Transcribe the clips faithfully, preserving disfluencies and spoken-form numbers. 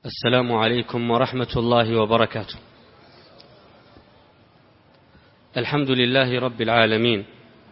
السلام عليكم ورحمة الله وبركاته. الحمد لله رب العالمين،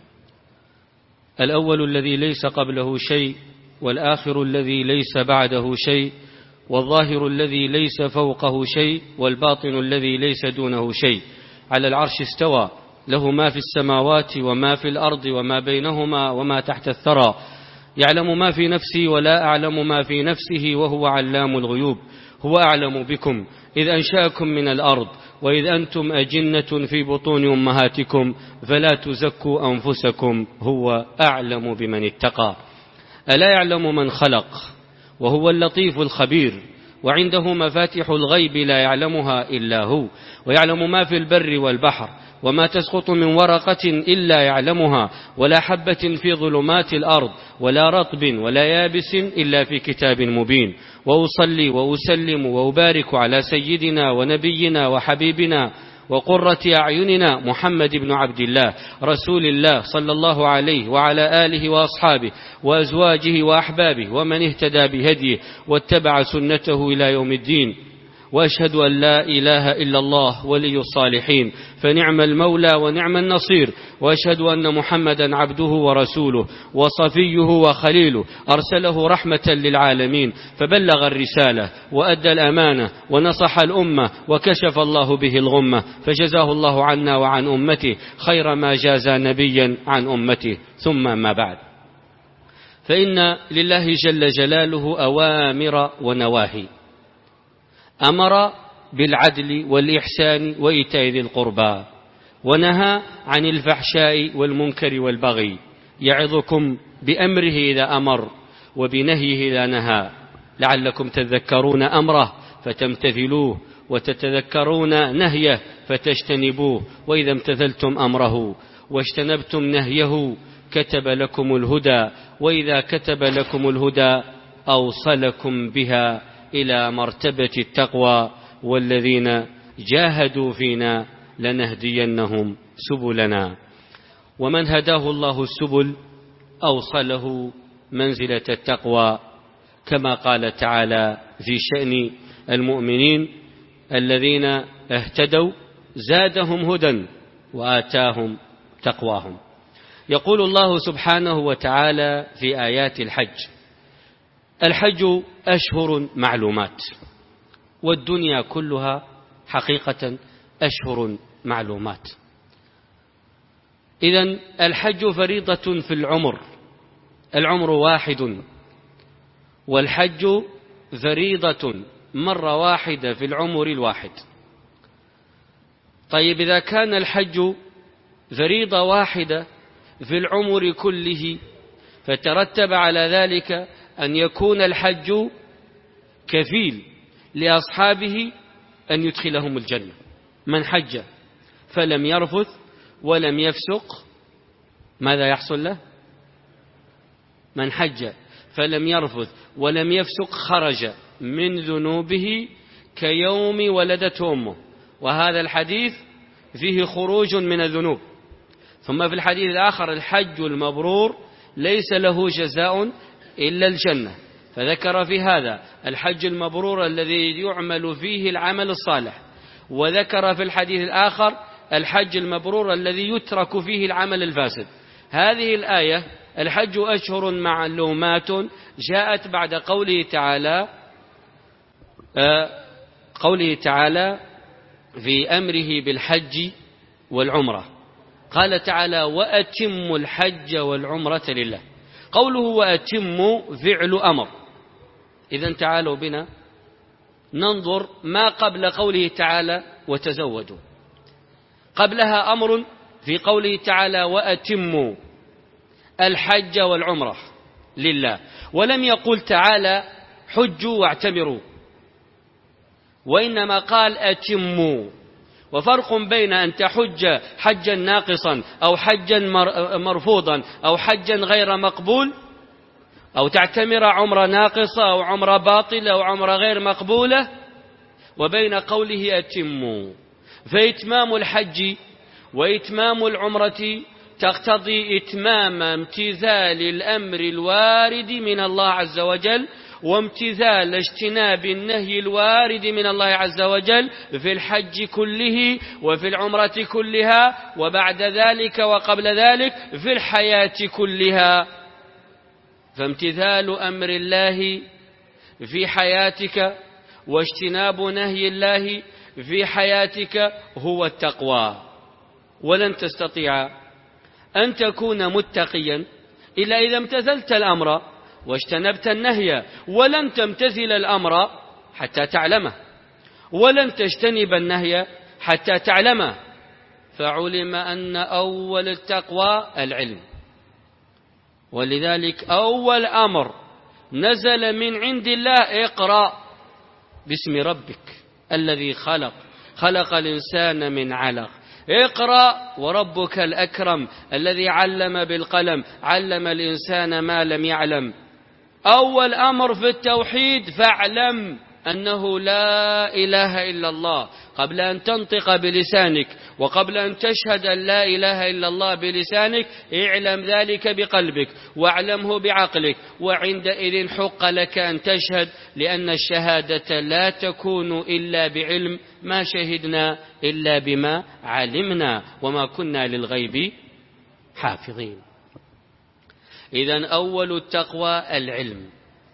الأول الذي ليس قبله شيء، والآخر الذي ليس بعده شيء، والظاهر الذي ليس فوقه شيء، والباطن الذي ليس دونه شيء. على العرش استوى، له ما في السماوات وما في الأرض وما بينهما وما تحت الثرى، يعلم ما في نفسي ولا أعلم ما في نفسه وهو علام الغيوب. هو أعلم بكم إذ أنشأكم من الأرض وإذ أنتم أجنة في بطون أمهاتكم فلا تزكوا أنفسكم هو أعلم بمن اتقى. ألا يعلم من خلق وهو اللطيف الخبير، وعنده مفاتح الغيب لا يعلمها إلا هو، ويعلم ما في البر والبحر، وما تسقط من ورقة إلا يعلمها، ولا حبة في ظلمات الأرض ولا رطب ولا يابس إلا في كتاب مبين. وأصلي وأسلم وأبارك على سيدنا ونبينا وحبيبنا وقرة أعيننا محمد بن عبد الله رسول الله صلى الله عليه وعلى آله وأصحابه وأزواجه وأحبابه ومن اهتدى بهديه واتبع سنته إلى يوم الدين. وأشهد أن لا إله إلا الله ولي الصالحين، فنعم المولى ونعم النصير. وأشهد أن محمدا عبده ورسوله وصفيه وخليله، أرسله رحمة للعالمين، فبلغ الرسالة وأدى الأمانة ونصح الأمة وكشف الله به الغمة، فجزاه الله عنا وعن أمته خير ما جاز نبيا عن أمته. ثم ما بعد، فإن لله جل جلاله أوامر ونواهي. أمر بالعدل والإحسان وإيتاء ذي القربى، ونهى عن الفحشاء والمنكر والبغي، يعظكم بأمره إذا أمر وبنهيه إذا نهى، لعلكم تذكرون أمره فتمتثلوه، وتتذكرون نهيه فتجتنبوه. وإذا امتثلتم أمره واجتنبتم نهيه كتب لكم الهدى، وإذا كتب لكم الهدى أوصلكم بها إلى مرتبة التقوى. والذين جاهدوا فينا لنهدينهم سبلنا. ومن هداه الله السبل أوصله منزلة التقوى، كما قال تعالى في شأن المؤمنين الذين اهتدوا زادهم هدى وآتاهم تقواهم. يقول الله سبحانه وتعالى في آيات الحج: الحج أشهر معلومات، والدنيا كلها حقيقة أشهر معلومات. إذن الحج فريضة في العمر، العمر واحد، والحج فريضة مرة واحدة في العمر الواحد. طيب، إذا كان الحج فريضة واحدة في العمر كله، فترتب على ذلك أن يكون الحج كفيل لأصحابه أن يدخلهم الجنة. من حج فلم يرفث ولم يفسق ماذا يحصل له؟ من حج فلم يرفث ولم يفسق خرج من ذنوبه كيوم ولدته أمه. وهذا الحديث فيه خروج من الذنوب. ثم في الحديث الآخر: الحج المبرور ليس له جزاء إلا الجنة. فذكر في هذا الحج المبرور الذي يعمل فيه العمل الصالح، وذكر في الحديث الآخر الحج المبرور الذي يترك فيه العمل الفاسد. هذه الآية الحج أشهر معلومات جاءت بعد قوله تعالى قوله تعالى في أمره بالحج والعمرة. قال تعالى: وأتموا الحج والعمرة لله. قوله وأتموا فعل أمر. إذن تعالوا بنا ننظر ما قبل قوله تعالى وتزودوا. قبلها أمر في قوله تعالى وأتموا الحج والعمرة لله، ولم يقل تعالى حجوا واعتمروا، وإنما قال أتموا. وفرق بين أن تحج حجا ناقصا أو حجا مرفوضا أو حجا غير مقبول، أو تعتمر عمرة ناقصة أو عمرة باطلة أو عمرة غير مقبولة، وبين قوله أتموا. فإتمام الحج وإتمام العمرة تقتضي إتمام امتثال الأمر الوارد من الله عز وجل، وامتثال اجتناب النهي الوارد من الله عز وجل في الحج كله وفي العمرة كلها وبعد ذلك وقبل ذلك في الحياة كلها. فامتثال أمر الله في حياتك واجتناب نهي الله في حياتك هو التقوى. ولن تستطيع أن تكون متقيا إلا إذا امتثلت الأمر واجتنبت النهي، ولن تمتثل الأمر حتى تعلمه، ولن تجتنب النهي حتى تعلمه. فعلم أن أول التقوى العلم، ولذلك أول أمر نزل من عند الله اقرأ باسم ربك الذي خلق خلق الإنسان من علق. اقرأ وربك الأكرم الذي علم بالقلم علم الإنسان ما لم يعلم. أول أمر في التوحيد فاعلم أنه لا إله إلا الله قبل أن تنطق بلسانك، وقبل أن تشهد أن لا إله إلا الله بلسانك اعلم ذلك بقلبك واعلمه بعقلك، وعندئذ حق لك أن تشهد، لأن الشهادة لا تكون إلا بعلم، ما شهدنا إلا بما علمنا وما كنا للغيب حافظين. إذن أول التقوى العلم.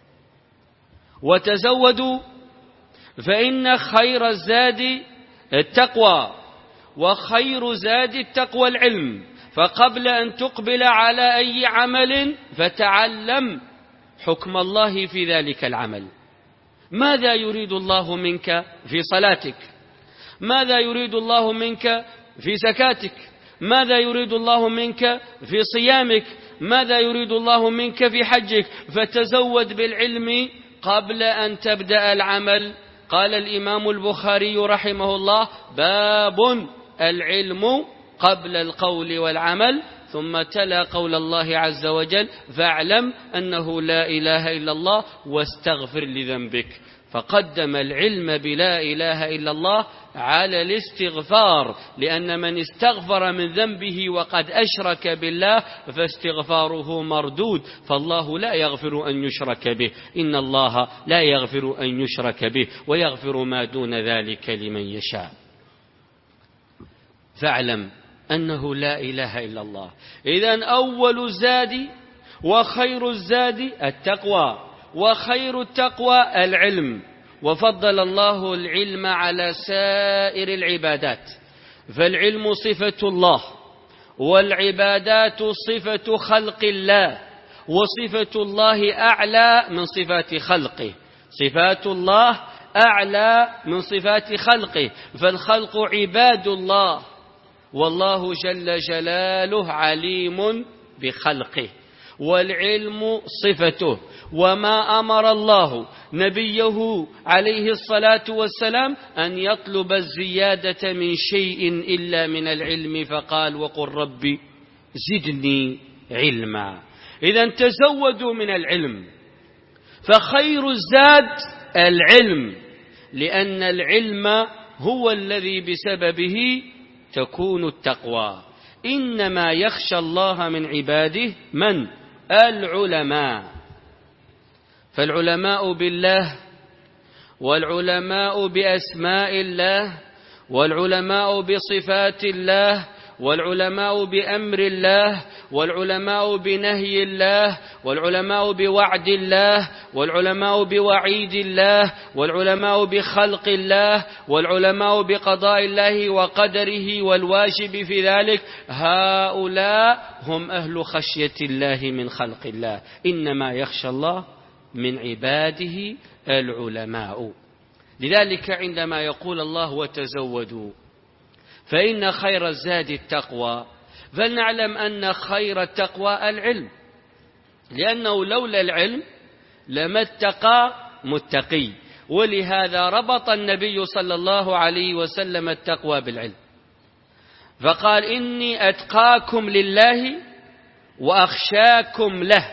وتزودوا فإن خير الزاد التقوى، وخير زاد التقوى العلم. فقبل أن تقبل على أي عمل فتعلم حكم الله في ذلك العمل. ماذا يريد الله منك في صلاتك؟ ماذا يريد الله منك في زكاتك؟ ماذا يريد الله منك في صيامك؟ ماذا يريد الله منك في حجك؟ فتزود بالعلم قبل أن تبدأ العمل. قال الإمام البخاري رحمه الله: باب العلم قبل القول والعمل، ثم تلا قول الله عز وجل: فاعلم أنه لا إله إلا الله واستغفر لذنبك. فقدم العلم بلا إله إلا الله على الاستغفار، لأن من استغفر من ذنبه وقد أشرك بالله فاستغفاره مردود، فالله لا يغفر أن يشرك به، إن الله لا يغفر أن يشرك به ويغفر ما دون ذلك لمن يشاء. فاعلم أنه لا إله إلا الله. إذن أول الزاد وخير الزاد التقوى، وخير التقوى العلم. وفضل الله العلم على سائر العبادات، فالعلم صفة الله، والعبادات صفة خلق الله، وصفة الله أعلى من صفات خلقه. صفات الله أعلى من صفات خلقه، فالخلق عباد الله، والله جل جلاله عليم بخلقه، والعلم صفته. وما أمر الله نبيه عليه الصلاة والسلام أن يطلب الزيادة من شيء إلا من العلم، فقال: وقل ربي زدني علما. إذن تزودوا من العلم، فخير الزاد العلم، لأن العلم هو الذي بسببه تكون التقوى. إنما يخشى الله من عباده من؟ العلماء. فالعلماء بالله، والعلماء بأسماء الله، والعلماء بصفات الله، والعلماء بأمر الله، والعلماء بنهي الله، والعلماء بوعد الله، والعلماء بوعيد الله، والعلماء بخلق الله، والعلماء بقضاء الله وقدره والواجب في ذلك. هؤلاء هم أهل خشية الله من خلق الله. إنما يخشى الله من عباده العلماء. لذلك عندما يقول الله: وتزودوا فإن خير الزاد التقوى، فلنعلم أن خير التقوى العلم، لأنه لولا العلم لما اتقى متقي. ولهذا ربط النبي صلى الله عليه وسلم التقوى بالعلم، فقال: إني أتقاكم لله وأخشاكم له.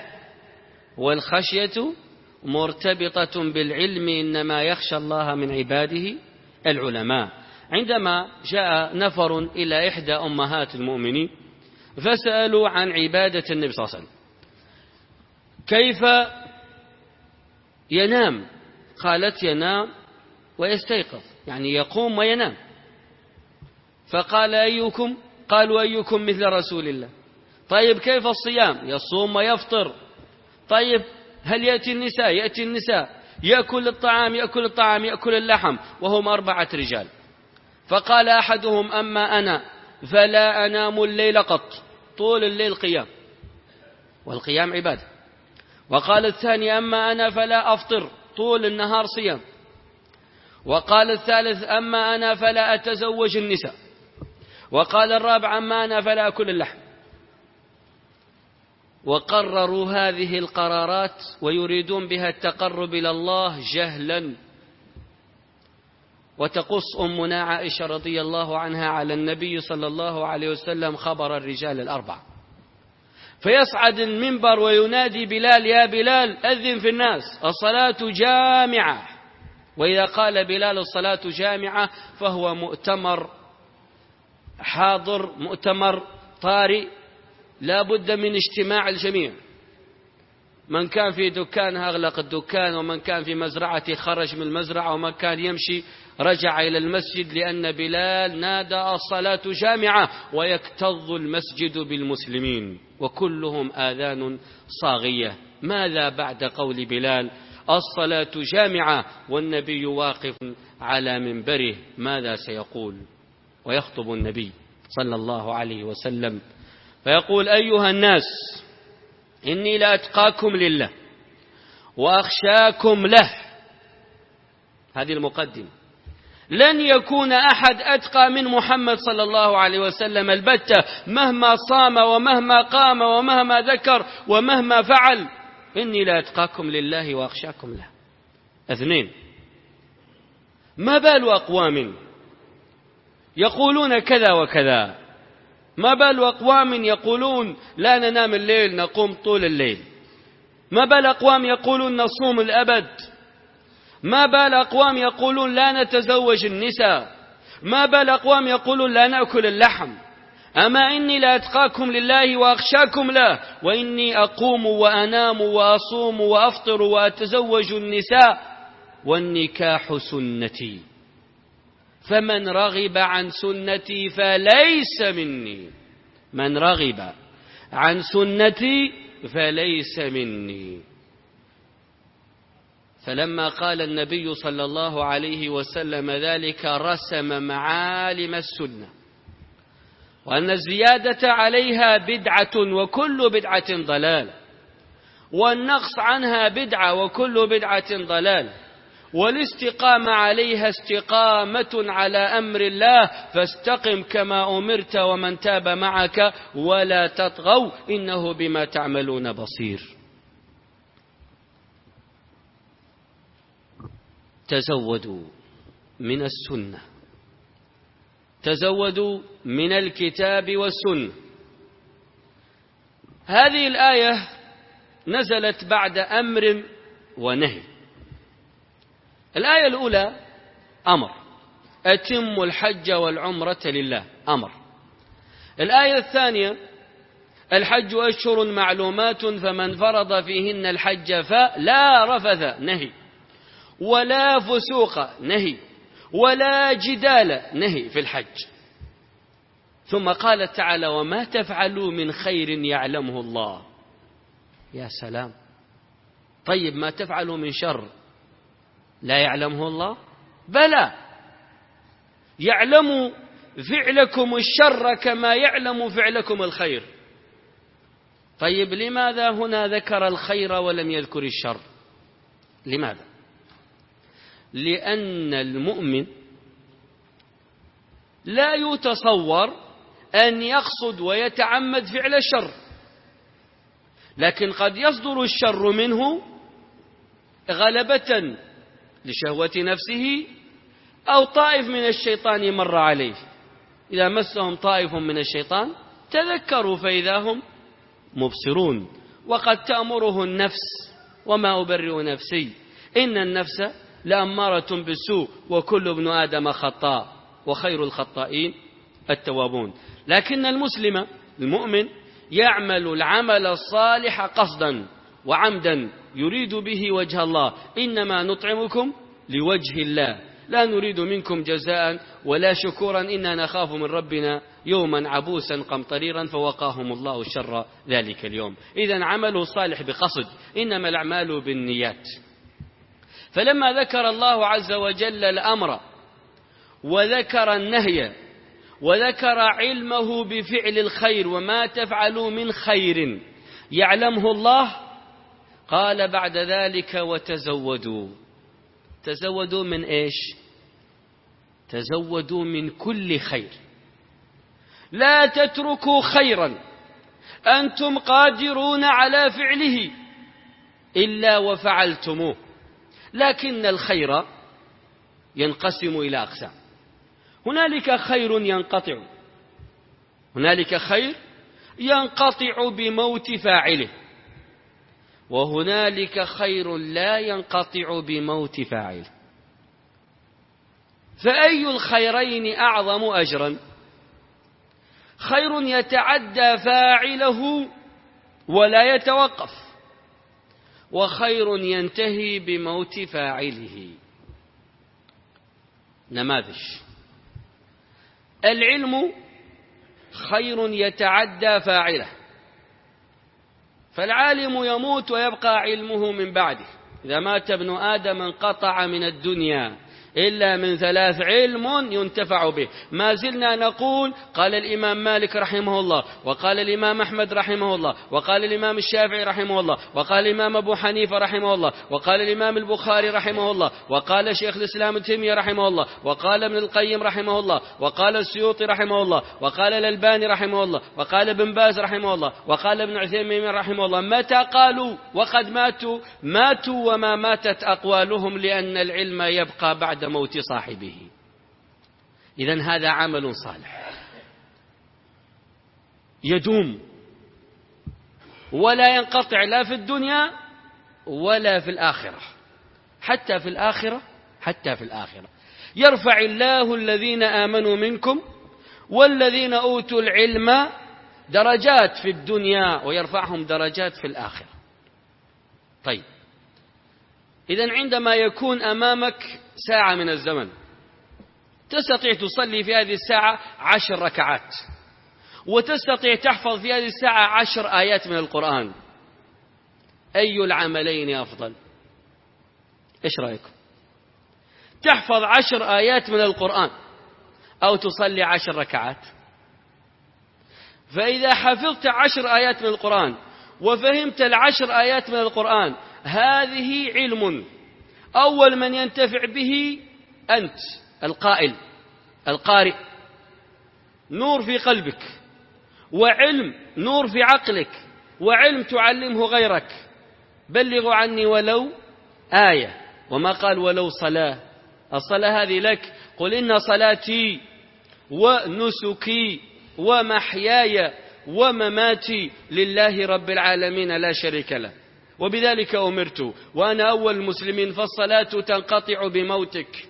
والخشية مرتبطة بالعلم، إنما يخشى الله من عباده العلماء. عندما جاء نفر إلى إحدى أمهات المؤمنين فسألوا عن عبادة النبي صلى الله عليه وسلم، كيف ينام، قالت ينام ويستيقظ، يعني يقوم وينام. فقال أيكم؟ قالوا أيكم مثل رسول الله. طيب كيف الصيام؟ يصوم ويفطر. طيب هل يأتي النساء؟ يأتي النساء، يأكل الطعام يأكل الطعام يأكل اللحم، وهم أربعة رجال. فقال أحدهم أما أنا فلا أنام الليل قط، طول الليل قيام، والقيام عبادة. وقال الثاني أما أنا فلا أفطر، طول النهار صيام. وقال الثالث أما أنا فلا أتزوج النساء. وقال الرابع أما أنا فلا أكل اللحم. وقرروا هذه القرارات ويريدون بها التقرب إلى الله جهلا. وتقص أمنا عائشة رضي الله عنها على النبي صلى الله عليه وسلم خبر الرجال الأربعة، فيصعد المنبر وينادي بلال يا بلال أذن في الناس الصلاة جامعة. وإذا قال بلال الصلاة جامعة فهو مؤتمر حاضر، مؤتمر طارئ، لا بد من اجتماع الجميع. من كان في دكان أغلق الدكان، ومن كان في مزرعة خرج من المزرعة، ومن كان يمشي رجع إلى المسجد، لأن بلال نادى الصلاة جامعة، ويكتظ المسجد بالمسلمين وكلهم آذان صاغية. ماذا بعد قول بلال الصلاة جامعة والنبي واقف على منبره؟ ماذا سيقول؟ ويخطب النبي صلى الله عليه وسلم فيقول أيها الناس إني لأتقاكم لله وأخشاكم له. هذه المقدمة. لن يكون أحد أتقى من محمد صلى الله عليه وسلم البتة، مهما صام ومهما قام ومهما ذكر ومهما فعل. إني لأتقاكم لله وأخشاكم له. اثنين، ما بال أقوام يقولون كذا وكذا؟ ما بال أقوام يقولون لا ننام الليل نقوم طول الليل؟ ما بال أقوام يقولون نصوم الأبد؟ ما بال أقوام يقولون لا نتزوج النساء؟ ما بال أقوام يقولون لا نأكل اللحم؟ أما إني لأتقاكم لله وأخشاكم له، وإني أقوم وأنام وأصوم وأفطر وأتزوج النساء، والنكاح سنتي، فمن رغب عن سنتي فليس مني. من رغب عن سنتي فليس مني. فلما قال النبي صلى الله عليه وسلم ذلك رسم معالم السنة، وأن الزيادة عليها بدعة وكل بدعة ضلال، والنقص عنها بدعة وكل بدعة ضلال، والاستقامة عليها استقامة على أمر الله، فاستقم كما أمرت ومن تاب معك ولا تطغوا إنه بما تعملون بصير. تزودوا من السنة، تزودوا من الكتاب والسنة. هذه الآية نزلت بعد أمر ونهي. الآية الأولى أمر، أتم الحج والعمرة لله، أمر. الآية الثانية الحج أشهر معلومات فمن فرض فيهن الحج فلا رفث، نهي، ولا فسوق، نهي، ولا جدال، نهي في الحج. ثم قال تعالى وما تفعلوا من خير يعلمه الله. يا سلام. طيب ما تفعلوا من شر لا يعلمه الله؟ بلى، يعلم فعلكم الشر كما يعلم فعلكم الخير. طيب لماذا هنا ذكر الخير ولم يذكر الشر؟ لماذا؟ لأن المؤمن لا يتصور أن يقصد ويتعمد فعل الشر، لكن قد يصدر الشر منه غلبة لشهوة نفسه أو طائف من الشيطان مر عليه. إذا مسهم طائف من الشيطان تذكروا فإذا هم مبصرون. وقد تأمره النفس وما أبرئ نفسي إن النفس لأمارة بالسوء وكل ابن آدم خطاء وخير الخطائين التوابون. لكن المسلم المؤمن يعمل العمل الصالح قصدا وعمدا يريد به وجه الله، إنما نطعمكم لوجه الله لا نريد منكم جزاء ولا شكورا إنا نخاف من ربنا يوما عبوسا قمطريرا فوقاهم الله شر ذلك اليوم. إذن عمله صالح بقصد، إنما الأعمال بالنيات. فلما ذكر الله عز وجل الأمر وذكر النهي وذكر علمه بفعل الخير وما تفعلوا من خير يعلمه الله، قال بعد ذلك وتزودوا. تزودوا من إيش؟ تزودوا من كل خير، لا تتركوا خيرا أنتم قادرون على فعله إلا وفعلتموه. لكن الخير ينقسم إلى أقسام، هنالك خير ينقطع، هنالك خير ينقطع بموت فاعله، وهنالك خير لا ينقطع بموت فاعله. فأي الخيرين أعظم أجرا؟ خير يتعدى فاعله ولا يتوقف، وخير ينتهي بموت فاعله. نماذج: العلم خير يتعدى فاعله، فالعالم يموت ويبقى علمه من بعده. إذا مات ابن آدم انقطع من الدنيا إلا من ثلاث: علم ينتفع به. ما زلنا نقول قال الإمام مالك رحمه الله، وقال الإمام أحمد رحمه الله، وقال الإمام الشافعي رحمه الله، وقال الإمام أبو حنيفة رحمه الله، وقال الإمام البخاري رحمه الله، وقال شيخ الإسلام ابن تيمية رحمه الله، وقال ابن القيم رحمه الله، وقال السيوطي رحمه الله، وقال الألباني رحمه الله، وقال ابن باز رحمه الله، وقال ابن عثيمين رحمه الله. متى قالوا وقد ماتوا؟ ماتوا وما ماتت أقوالهم، لأن العلم يبقى بعد موت صاحبه. إذن هذا عمل صالح يدوم ولا ينقطع لا في الدنيا ولا في الآخرة. حتى في الآخرة حتى في الآخرة يرفع الله الذين آمنوا منكم والذين أوتوا العلم درجات في الدنيا ويرفعهم درجات في الآخرة. طيب، إذن عندما يكون أمامك ساعة من الزمن تستطيع تصلي في هذه الساعة عشر ركعات، وتستطيع تحفظ في هذه الساعة عشر آيات من القرآن، أي العملين أفضل؟ إيش رأيكم؟ تحفظ عشر آيات من القرآن أو تصلي عشر ركعات؟ فإذا حفظت عشر آيات من القرآن وفهمت العشر آيات من القرآن، هذه علم. أول من ينتفع به أنت القائل القارئ، نور في قلبك، وعلم نور في عقلك، وعلم تعلمه غيرك. بلغوا عني ولو آية، وما قال ولو صلاة. الصلاة هذه لك، قل إن صلاتي ونسكي ومحياي ومماتي لله رب العالمين لا شريك له وبذلك أمرت وأنا أول المسلمين. فالصلاة تنقطع بموتك،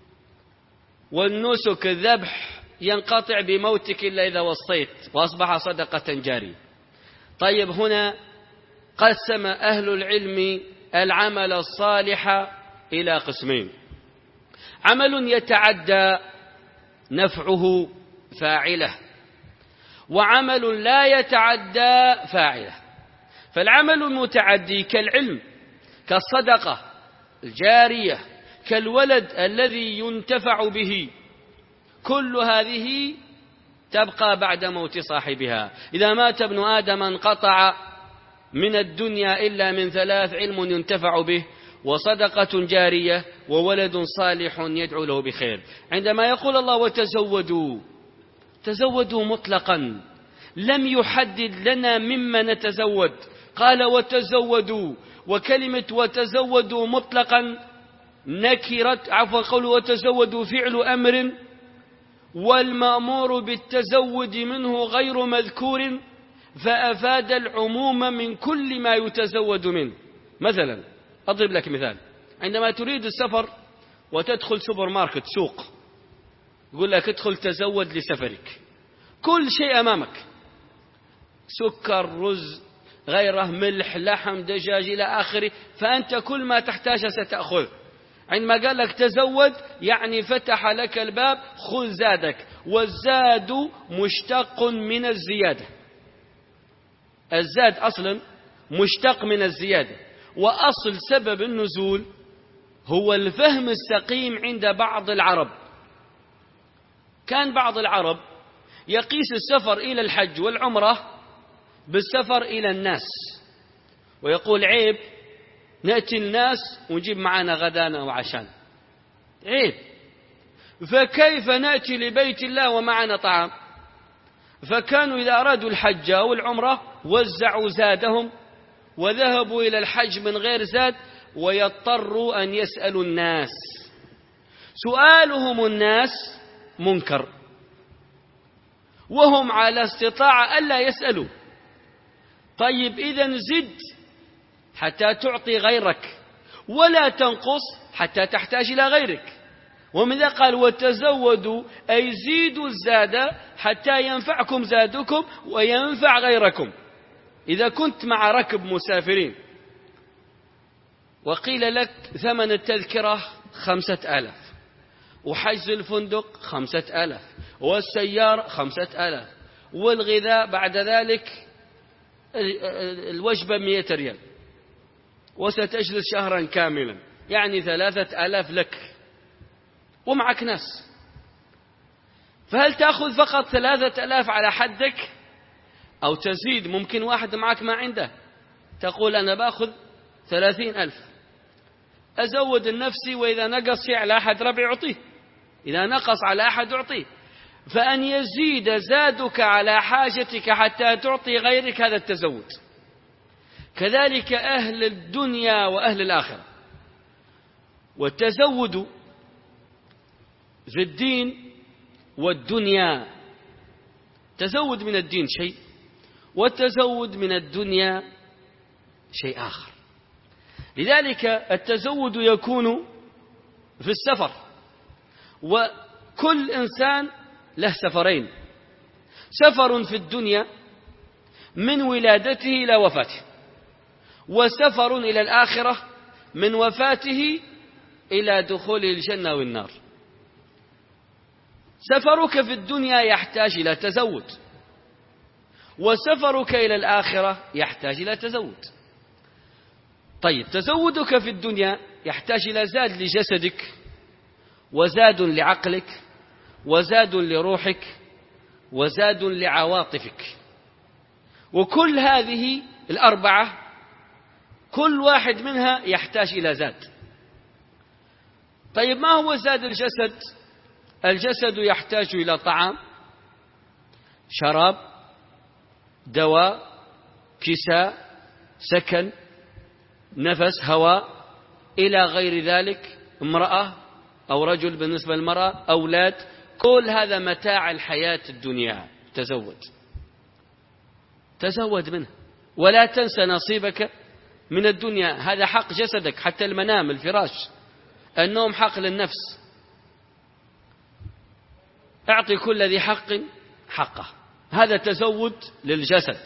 والنسك الذبح ينقطع بموتك إلا إذا وصيت وأصبح صدقة جارية. طيب، هنا قسم أهل العلم العمل الصالح إلى قسمين: عمل يتعدى نفعه فاعله، وعمل لا يتعدى فاعله. فالعمل المتعدي كالعلم، كالصدقة الجارية، كالولد الذي ينتفع به، كل هذه تبقى بعد موت صاحبها. إذا مات ابن آدم انقطع من الدنيا إلا من ثلاث: علم ينتفع به، وصدقة جارية، وولد صالح يدعو له بخير. عندما يقول الله وتزودوا، تزودوا مطلقا، لم يحدد لنا مما نتزود، قال وتزودوا. وكلمة وتزودوا مطلقا نكرت، عفوا قول وتزودوا فعل أمر، والمأمور بالتزود منه غير مذكور، فأفاد العموم من كل ما يتزود منه. مثلا أضرب لك مثال: عندما تريد السفر وتدخل سوبر ماركت، سوق، يقول لك ادخل تزود لسفرك، كل شيء أمامك، سكر، رز، غيره ملح لحم دجاج إلى آخره، فأنت كل ما تحتاج ستأخذ. عندما قال لك تزود يعني فتح لك الباب، خذ زادك. والزاد مشتق من الزيادة، الزاد أصلا مشتق من الزيادة. وأصل سبب النزول هو الفهم السقيم عند بعض العرب. كان بعض العرب يقيس السفر إلى الحج والعمرة بالسفر إلى الناس، ويقول عيب نأتي الناس ونجيب معنا غدانا وعشانا، عيب، فكيف نأتي لبيت الله ومعنا طعام؟ فكانوا إذا أرادوا الحج أو العمرة وزعوا زادهم وذهبوا إلى الحج من غير زاد، ويضطروا أن يسألوا الناس. سؤالهم الناس منكر، وهم على استطاعة ألا يسألوا. طيب إذن زد حتى تعطي غيرك، ولا تنقص حتى تحتاج إلى غيرك. ومن ذا قال وتزودوا أي زيدوا الزاد حتى ينفعكم زادكم وينفع غيركم. إذا كنت مع ركب مسافرين وقيل لك ثمن التذكرة خمسة آلاف، وحجز الفندق خمسة آلاف، والسيارة خمسة آلاف، والغذاء بعد ذلك الوجبة مئة ريال، وستجلس شهرا كاملا، يعني ثلاثة آلاف لك ومعك ناس، فهل تأخذ فقط ثلاثة آلاف على حدك أو تزيد؟ ممكن واحد معك ما عنده، تقول أنا بأخذ ثلاثين ألف، أزود النفسي، وإذا نقص شيء على أحد ربع أعطيه، إذا نقص على أحد أعطيه. فأن يزيد زادك على حاجتك حتى تعطي غيرك، هذا التزود. كذلك أهل الدنيا وأهل الآخرة. والتزود في الدين والدنيا، تزود من الدين شيء، والتزود من الدنيا شيء آخر. لذلك التزود يكون في السفر، وكل إنسان له سفرين: سفر في الدنيا من ولادته إلى وفاته، وسفر إلى الآخرة من وفاته إلى دخول الجنة والنار. سفرك في الدنيا يحتاج إلى تزود، وسفرك إلى الآخرة يحتاج إلى تزود. طيب، تزودك في الدنيا يحتاج إلى زاد لجسدك، وزاد لعقلك، وزاد لروحك، وزاد لعواطفك. وكل هذه الأربعة كل واحد منها يحتاج إلى زاد. طيب، ما هو زاد الجسد؟ الجسد يحتاج إلى طعام، شراب، دواء، كساء، سكن، نفس، هواء، إلى غير ذلك، امرأة أو رجل بالنسبة للمرأة، أولاد، كل هذا متاع الحياة الدنيا. تزود تزود منه، ولا تنسى نصيبك من الدنيا. هذا حق جسدك، حتى المنام، الفراش، النوم حق للنفس. أعطي كل ذي حق حقه، هذا تزود للجسد.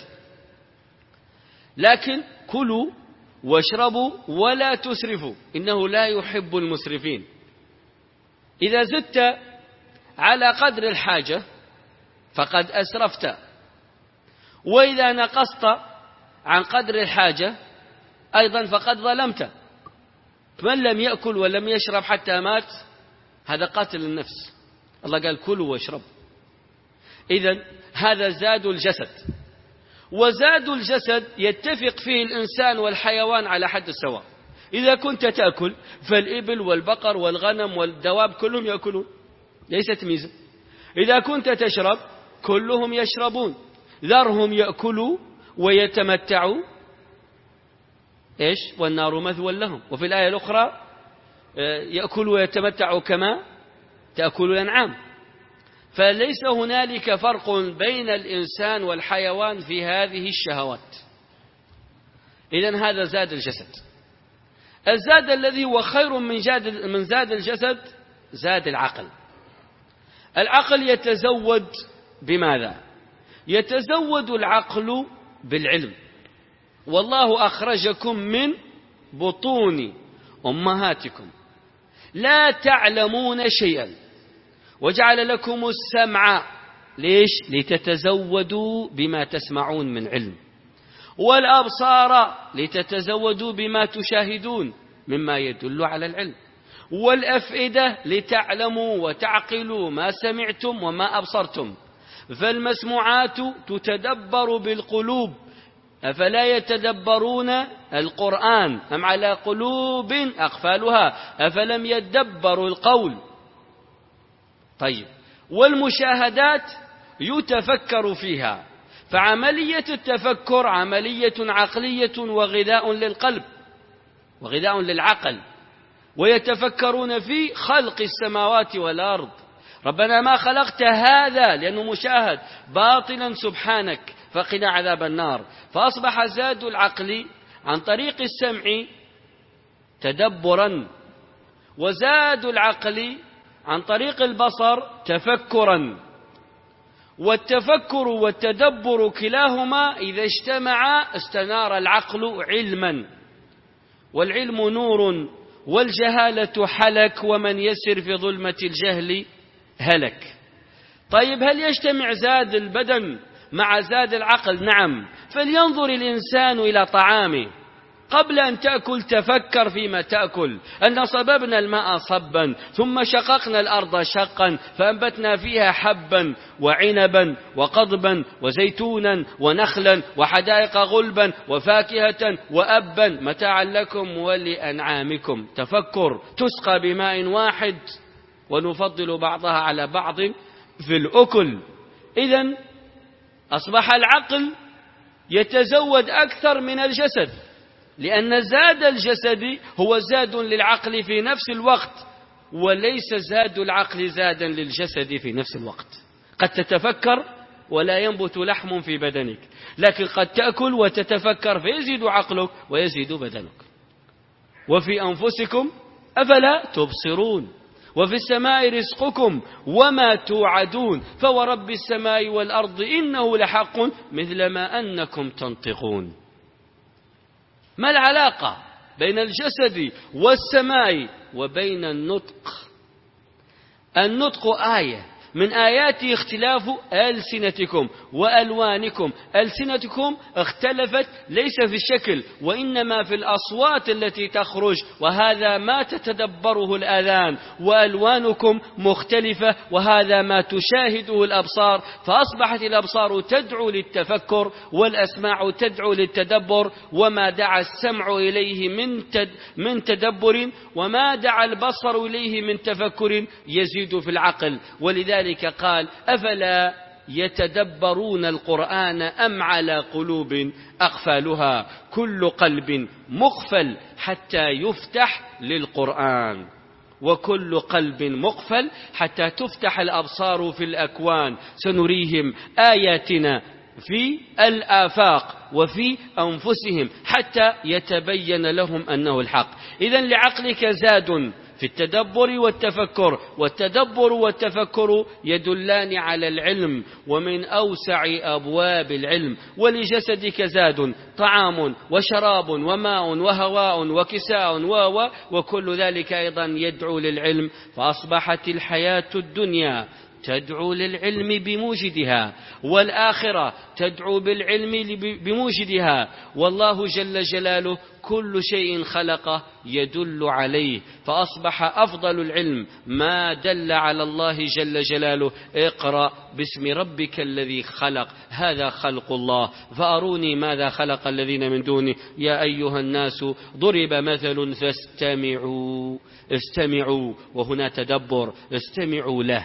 لكن كلوا واشربوا ولا تسرفوا، إنه لا يحب المسرفين. إذا زدت على قدر الحاجة فقد أسرفت، وإذا نقصت عن قدر الحاجة أيضا فقد ظلمت. من لم يأكل ولم يشرب حتى مات، هذا قاتل النفس. الله قال كلوا واشربوا. إذن هذا زاد الجسد. وزاد الجسد يتفق فيه الإنسان والحيوان على حد السواء. إذا كنت تأكل فالإبل والبقر والغنم والدواب كلهم يأكلون، ليست ميزة. إذا كنت تشرب كلهم يشربون، ذرهم يأكلوا ويتمتعوا، إيش؟ والنار مثوى لهم. وفي الآية الأخرى يأكلوا ويتمتعوا كما تأكل الأنعام. فليس هنالك فرق بين الإنسان والحيوان في هذه الشهوات. إذن هذا زاد الجسد. الزاد الذي هو خير من زاد من زاد الجسد زاد العقل. العقل يتزود بماذا؟ يتزود العقل بالعلم. والله أخرجكم من بطون أمهاتكم لا تعلمون شيئا وجعل لكم السمع ليش؟ لتتزودوا بما تسمعون من علم، والأبصار لتتزودوا بما تشاهدون مما يدل على العلم، والأفئدة لتعلموا وتعقلوا ما سمعتم وما أبصرتم. فالمسموعات تتدبر بالقلوب، أفلا يتدبرون القرآن أم على قلوب أقفالها أفلم يدبروا القول. طيب، والمشاهدات يتفكر فيها، فعملية التفكر عملية عقلية وغذاء للقلب وغذاء للعقل، ويتفكرون في خلق السماوات والأرض. ربنا ما خلقت هذا لأنه مشاهد باطلا سبحانك فقنا عذاب النار. فأصبح زاد العقل عن طريق السمع تدبرا، وزاد العقل عن طريق البصر تفكرا. والتفكر والتدبر كلاهما إذا اجتمع استنار العقل علما، والعلم نور والجهالة حلك، ومن يسر في ظلمة الجهل هلك. طيب، هل يجتمع زاد البدن مع زاد العقل؟ نعم. فلينظر الإنسان إلى طعامه، قبل أن تأكل تفكر فيما تأكل، أن صببنا الماء صبا ثم شققنا الأرض شقا فأنبتنا فيها حبا وعنبا وقضبا وزيتونا ونخلا وحدائق غلبا وفاكهة وأبا متاعا لكم ولأنعامكم. تفكر. تسقى بماء واحد ونفضل بعضها على بعض في الأكل. إذن أصبح العقل يتزود أكثر من الجسد، لأن زاد الجسد هو زاد للعقل في نفس الوقت، وليس زاد العقل زادا للجسد في نفس الوقت. قد تتفكر ولا ينبت لحم في بدنك، لكن قد تأكل وتتفكر فيزيد عقلك ويزيد بدنك. وفي أنفسكم أفلا تبصرون، وفي السماء رزقكم وما توعدون، فورب السماء والأرض إنه لحق مثل ما أنكم تنطقون. ما العلاقة بين الجسد والسماء وبين النطق؟ النطق آية من آيات اختلاف ألسنتكم وألوانكم. ألسنتكم اختلفت ليس في الشكل وإنما في الأصوات التي تخرج، وهذا ما تتدبره الآذان، وألوانكم مختلفة وهذا ما تشاهده الأبصار. فأصبحت الأبصار تدعو للتفكر والأسماع تدعو للتدبر، وما دعا السمع إليه من من تدبر وما دعا البصر إليه من تفكر يزيد في العقل. ولذلك ذلك قال أفلا يتدبرون القرآن أم على قلوب أقفالها. كل قلب مقفل حتى يفتح للقرآن، وكل قلب مقفل حتى تفتح الأبصار في الأكوان. سنريهم آياتنا في الآفاق وفي أنفسهم حتى يتبين لهم أنه الحق. إذن لعقلك زاد في التدبر والتفكر، والتدبر والتفكر يدلان على العلم ومن أوسع أبواب العلم. ولجسدك زاد طعام وشراب وماء وهواء وكساء و وكل ذلك أيضا يدعو للعلم. فأصبحت الحياة الدنيا تدعو للعلم بموجدها، والآخرة تدعو بالعلم بموجدها. والله جل جلاله كل شيء خلقه يدل عليه، فأصبح أفضل العلم ما دل على الله جل جلاله. اقرأ باسم ربك الذي خلق، هذا خلق الله، فأروني ماذا خلق الذين من دونه. يا أيها الناس ضرب مثل فاستمعوا استمعوا، وهنا تدبر، استمعوا له.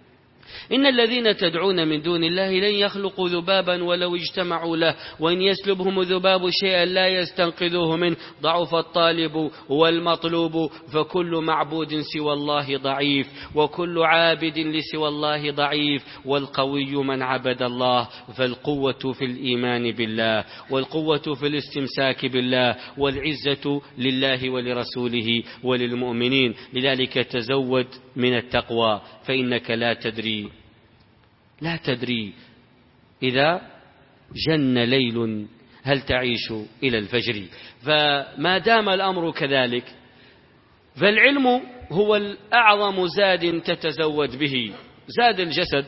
إن الذين تدعون من دون الله لن يخلقوا ذبابا ولو اجتمعوا له، وإن يسلبهم الذباب شيئا لا يستنقذوه منه، ضعف الطالب والمطلوب، فكل معبود سوى الله ضعيف، وكل عابد لسوى الله ضعيف. والقوي من عبد الله، فالقوة في الإيمان بالله، والقوة في الاستمساك بالله، والعزة لله ولرسوله وللمؤمنين. لذلك تزود من التقوى، فإنك لا تدري لا تدري إذا جن ليل هل تعيش إلى الفجر؟ فما دام الأمر كذلك فالعلم هو الأعظم زاد تتزود به. زاد الجسد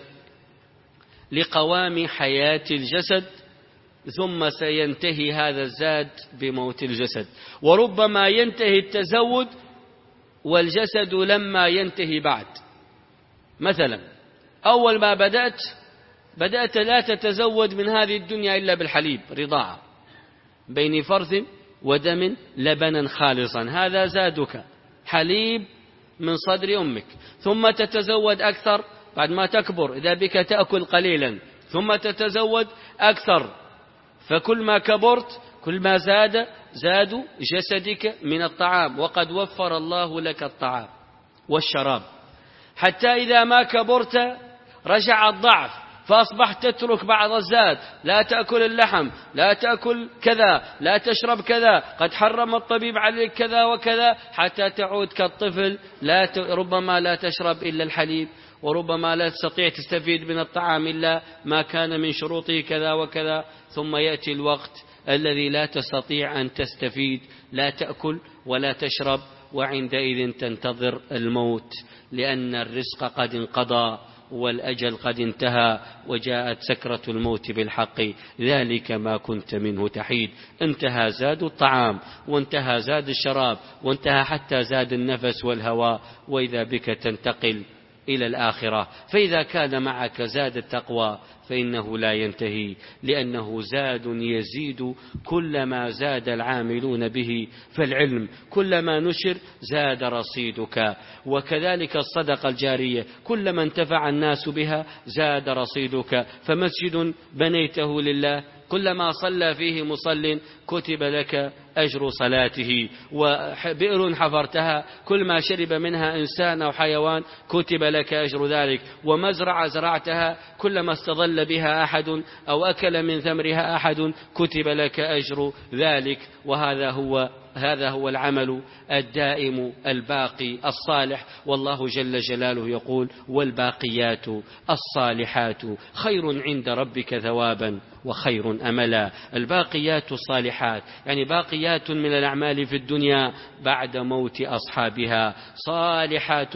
لقوام حياة الجسد، ثم سينتهي هذا الزاد بموت الجسد، وربما ينتهي التزود والجسد لما ينتهي بعد. مثلا أول ما بدأت بدأت لا تتزود من هذه الدنيا إلا بالحليب، رضاعة بين فرث ودم لبنا خالصا، هذا زادك، حليب من صدر أمك. ثم تتزود أكثر بعد ما تكبر، إذا بك تأكل قليلا، ثم تتزود أكثر، فكل ما كبرت كل ما زاد زاد جسدك من الطعام، وقد وفر الله لك الطعام والشراب، حتى إذا ما كبرت رجع الضعف، فأصبحت تترك بعض الزاد، لا تأكل اللحم، لا تأكل كذا، لا تشرب كذا، قد حرم الطبيب عليك كذا وكذا، حتى تعود كالطفل لا ت... ربما لا تشرب إلا الحليب، وربما لا تستطيع تستفيد من الطعام إلا ما كان من شروطه كذا وكذا. ثم يأتي الوقت الذي لا تستطيع أن تستفيد، لا تأكل ولا تشرب، وعندئذ تنتظر الموت، لأن الرزق قد انقضى والأجل قد انتهى، وجاءت سكرة الموت بالحق، ذلك ما كنت منه تحيد. انتهى زاد الطعام، وانتهى زاد الشراب، وانتهى حتى زاد النفس والهواء، وإذا بك تنتقل إلى الآخرة. فإذا كان معك زاد التقوى فإنه لا ينتهي، لأنه زاد يزيد كلما زاد العاملون به، فالعلم كلما نشر زاد رصيدك، وكذلك الصدقة الجارية كلما انتفع الناس بها زاد رصيدك. فمسجد بنيته لله كلما صلى فيه مصل كتب لك أجر صلاته، وبئر حفرتها كل ما شرب منها إنسان أو حيوان كتب لك أجر ذلك، ومزرعة زرعتها كلما استظل بها أحد أو أكل من ثمرها أحد كتب لك أجر ذلك. وهذا هو هذا هو العمل الدائم الباقي الصالح. والله جل جلاله يقول: والباقيات الصالحات خير عند ربك ثوابا وخير أملا. الباقيات الصالحات يعني باقيات من الأعمال في الدنيا بعد موت أصحابها، صالحات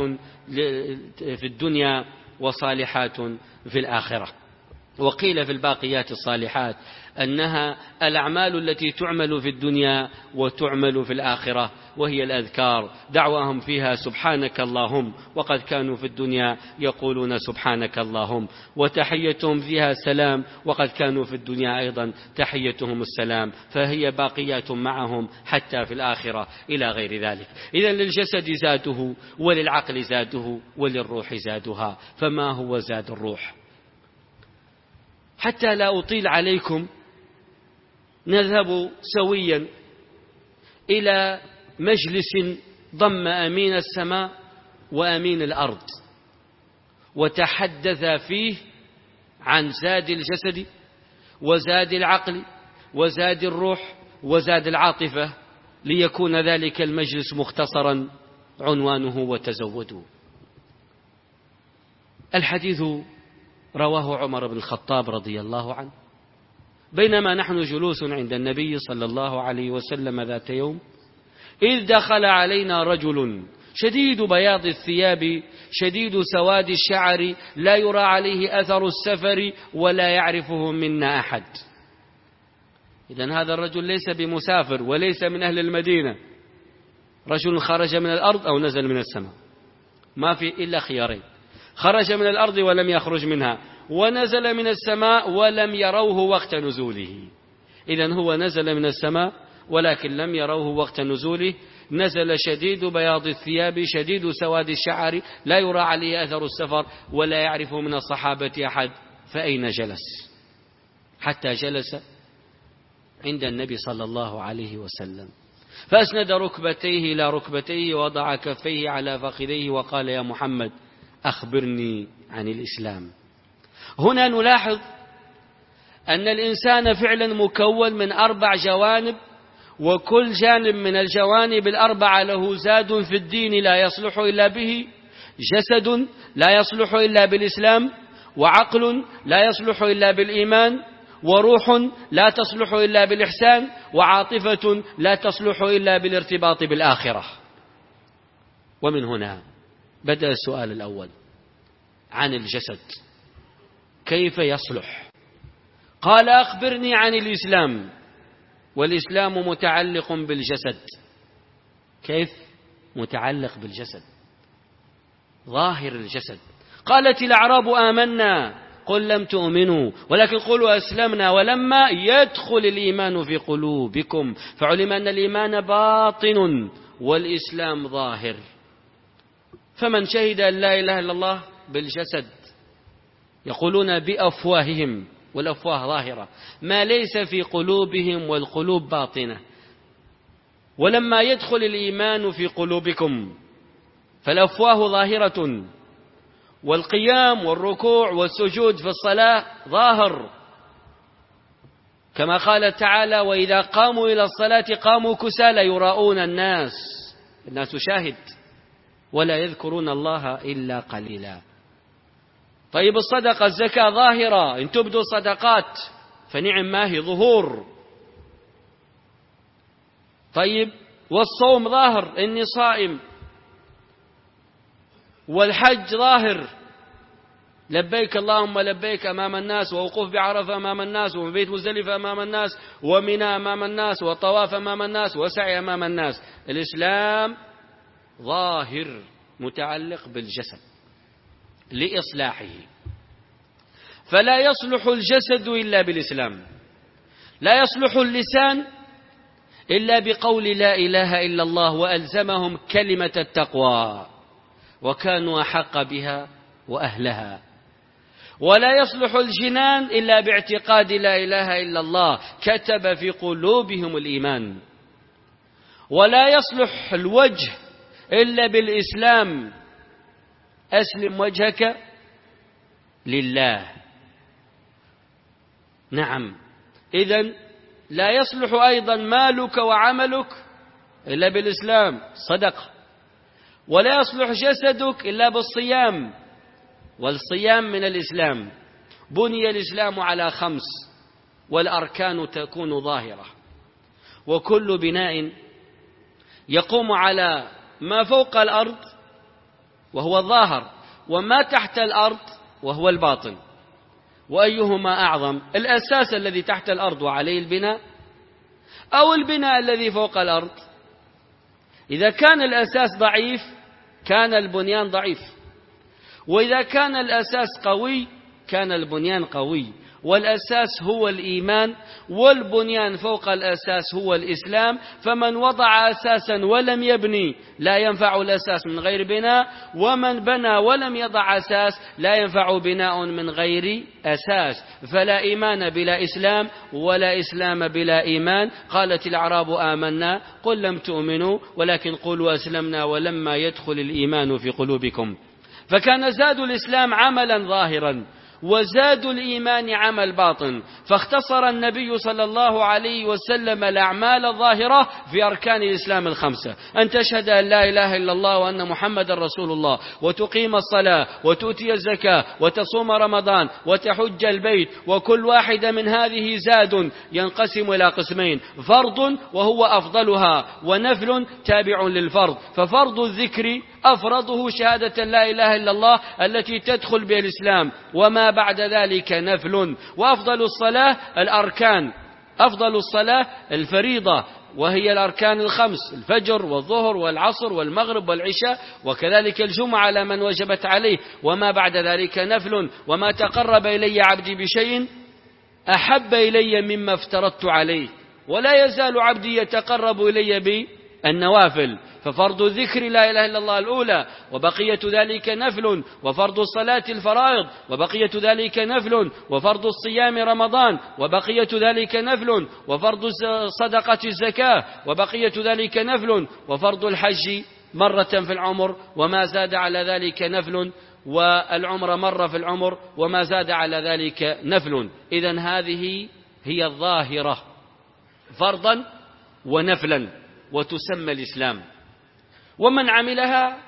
في الدنيا وصالحات في الآخرة. وقيل في الباقيات الصالحات أنها الأعمال التي تعمل في الدنيا وتعمل في الآخرة، وهي الأذكار، دعواهم فيها سبحانك اللهم، وقد كانوا في الدنيا يقولون سبحانك اللهم، وتحيتهم فيها سلام، وقد كانوا في الدنيا أيضا تحيتهم السلام، فهي باقيات معهم حتى في الآخرة إلى غير ذلك. إذن للجسد زاده، وللعقل زاده، وللروح زادها. فما هو زاد الروح؟ حتى لا أطيل عليكم نذهب سويا إلى مجلس ضم أمين السماء وأمين الأرض، وتحدث فيه عن زاد الجسد وزاد العقل وزاد الروح وزاد العاطفة، ليكون ذلك المجلس مختصرا عنوانه: وتزودوا. الحديث رواه عمر بن الخطاب رضي الله عنه: بينما نحن جلوس عند النبي صلى الله عليه وسلم ذات يوم، إذ دخل علينا رجل شديد بياض الثياب شديد سواد الشعر، لا يرى عليه أثر السفر ولا يعرفه منا أحد. إذن هذا الرجل ليس بمسافر وليس من أهل المدينة، رجل خرج من الأرض أو نزل من السماء، ما في إلا خيارين: خرج من الأرض ولم يخرج منها، ونزل من السماء ولم يروه وقت نزوله. إذن هو نزل من السماء ولكن لم يروه وقت نزوله. نزل شديد بياض الثياب شديد سواد الشعر، لا يرى عليه أثر السفر ولا يعرفه من الصحابة أحد. فأين جلس؟ حتى جلس عند النبي صلى الله عليه وسلم، فأسند ركبتيه إلى ركبتيه ووضع كفيه على فخذيه وقال: يا محمد أخبرني عن الإسلام. هنا نلاحظ أن الإنسان فعلا مكون من أربع جوانب، وكل جانب من الجوانب الأربعة له زاد في الدين لا يصلح إلا به، جسد لا يصلح إلا بالإسلام، وعقل لا يصلح إلا بالإيمان، وروح لا تصلح إلا بالإحسان، وعاطفة لا تصلح إلا بالارتباط بالآخرة. ومن هنا بدأ السؤال الأول عن الجسد، كيف يصلح؟ قال: أخبرني عن الإسلام. والإسلام متعلق بالجسد. كيف متعلق بالجسد؟ ظاهر الجسد. قالت الأعراب آمنا قل لم تؤمنوا ولكن قولوا أسلمنا ولما يدخل الإيمان في قلوبكم، فعلم أن الإيمان باطن والإسلام ظاهر. فمن شهد أن لا إله إلا الله بالجسد يقولون بأفواههم، والأفواه ظاهرة، ما ليس في قلوبهم والقلوب باطنة. ولما يدخل الإيمان في قلوبكم فالأفواه ظاهرة، والقيام والركوع والسجود في الصلاة ظاهر، كما قال تعالى: وإذا قاموا إلى الصلاة قاموا كسالى يراءون الناس. الناس شاهد ولا يذكرون الله إلا قليلا. طيب الصدقة الزكاة ظاهرة، إن تبدوا الصدقات فنعم ما هي ظهور. طيب والصوم ظاهر، إني صائم. والحج ظاهر، لبيك اللهم لبيك أمام الناس، ووقوف بعرفة أمام الناس، وبيت مزدلفة أمام الناس، ومنى أمام الناس، وطواف أمام الناس، وسعي أمام الناس. الإسلام ظاهر متعلق بالجسد لإصلاحه، فلا يصلح الجسد إلا بالإسلام. لا يصلح اللسان إلا بقول لا إله إلا الله، وألزمهم كلمة التقوى وكانوا أحق بها وأهلها. ولا يصلح الجنان إلا باعتقاد لا إله إلا الله، كتب في قلوبهم الإيمان. ولا يصلح الوجه إلا بالإسلام، أسلم وجهك لله. نعم، إذن لا يصلح أيضا مالك وعملك إلا بالإسلام، صدق. ولا يصلح جسدك إلا بالصيام، والصيام من الإسلام. بني الإسلام على خمس، والأركان تكون ظاهرة. وكل بناء يقوم على ما فوق الأرض وهو الظاهر، وما تحت الأرض وهو الباطن. وأيهما أعظم، الأساس الذي تحت الأرض وعليه البناء، أو البناء الذي فوق الأرض؟ إذا كان الأساس ضعيف كان البنيان ضعيف، وإذا كان الأساس قوي كان البنيان قوي. والأساس هو الإيمان، والبنيان فوق الأساس هو الإسلام. فمن وضع أساسا ولم يبني لا ينفع الأساس من غير بناء، ومن بنى ولم يضع أساس لا ينفع بناء من غير أساس. فلا إيمان بلا إسلام، ولا إسلام بلا إيمان. قالت الأعراب آمنا قل لم تؤمنوا ولكن قولوا أسلمنا ولما يدخل الإيمان في قلوبكم. فكان زاد الإسلام عملا ظاهرا، وزاد الإيمان عمل باطن. فاختصر النبي صلى الله عليه وسلم الأعمال الظاهرة في أركان الإسلام الخمسة: أن تشهد أن لا إله إلا الله وأن محمد رسول الله، وتقيم الصلاة، وتؤتي الزكاة، وتصوم رمضان، وتحج البيت. وكل واحدة من هذه زاد ينقسم إلى قسمين: فرض وهو أفضلها، ونفل تابع للفرض. ففرض الذكر أفرضه شهادة لا إله إلا الله التي تدخل به الإسلام، وما بعد ذلك نفل. وأفضل الصلاة الأركان، أفضل الصلاة الفريضة، وهي الأركان الخمس: الفجر والظهر والعصر والمغرب والعشاء، وكذلك الجمعة على من وجبت عليه. وما بعد ذلك نفل. وما تقرب إلي عبدي بشيء أحب إلي مما افترضت عليه، ولا يزال عبدي يتقرب إلي بالنوافل. ففرض الذكر لا إله إلا الله الأولى، وبقية ذلك نفل. وفرض الصلاة الفرائض، وبقية ذلك نفل. وفرض الصيام رمضان، وبقية ذلك نفل. وفرض صدقة الزكاة، وبقية ذلك نفل. وفرض الحج مرة في العمر، وما زاد على ذلك نفل. والعمر مرة في العمر، وما زاد على ذلك نفل. إذن هذه هي الظاهرة فرضا ونفلا، وتسمى الإسلام. ومن عملها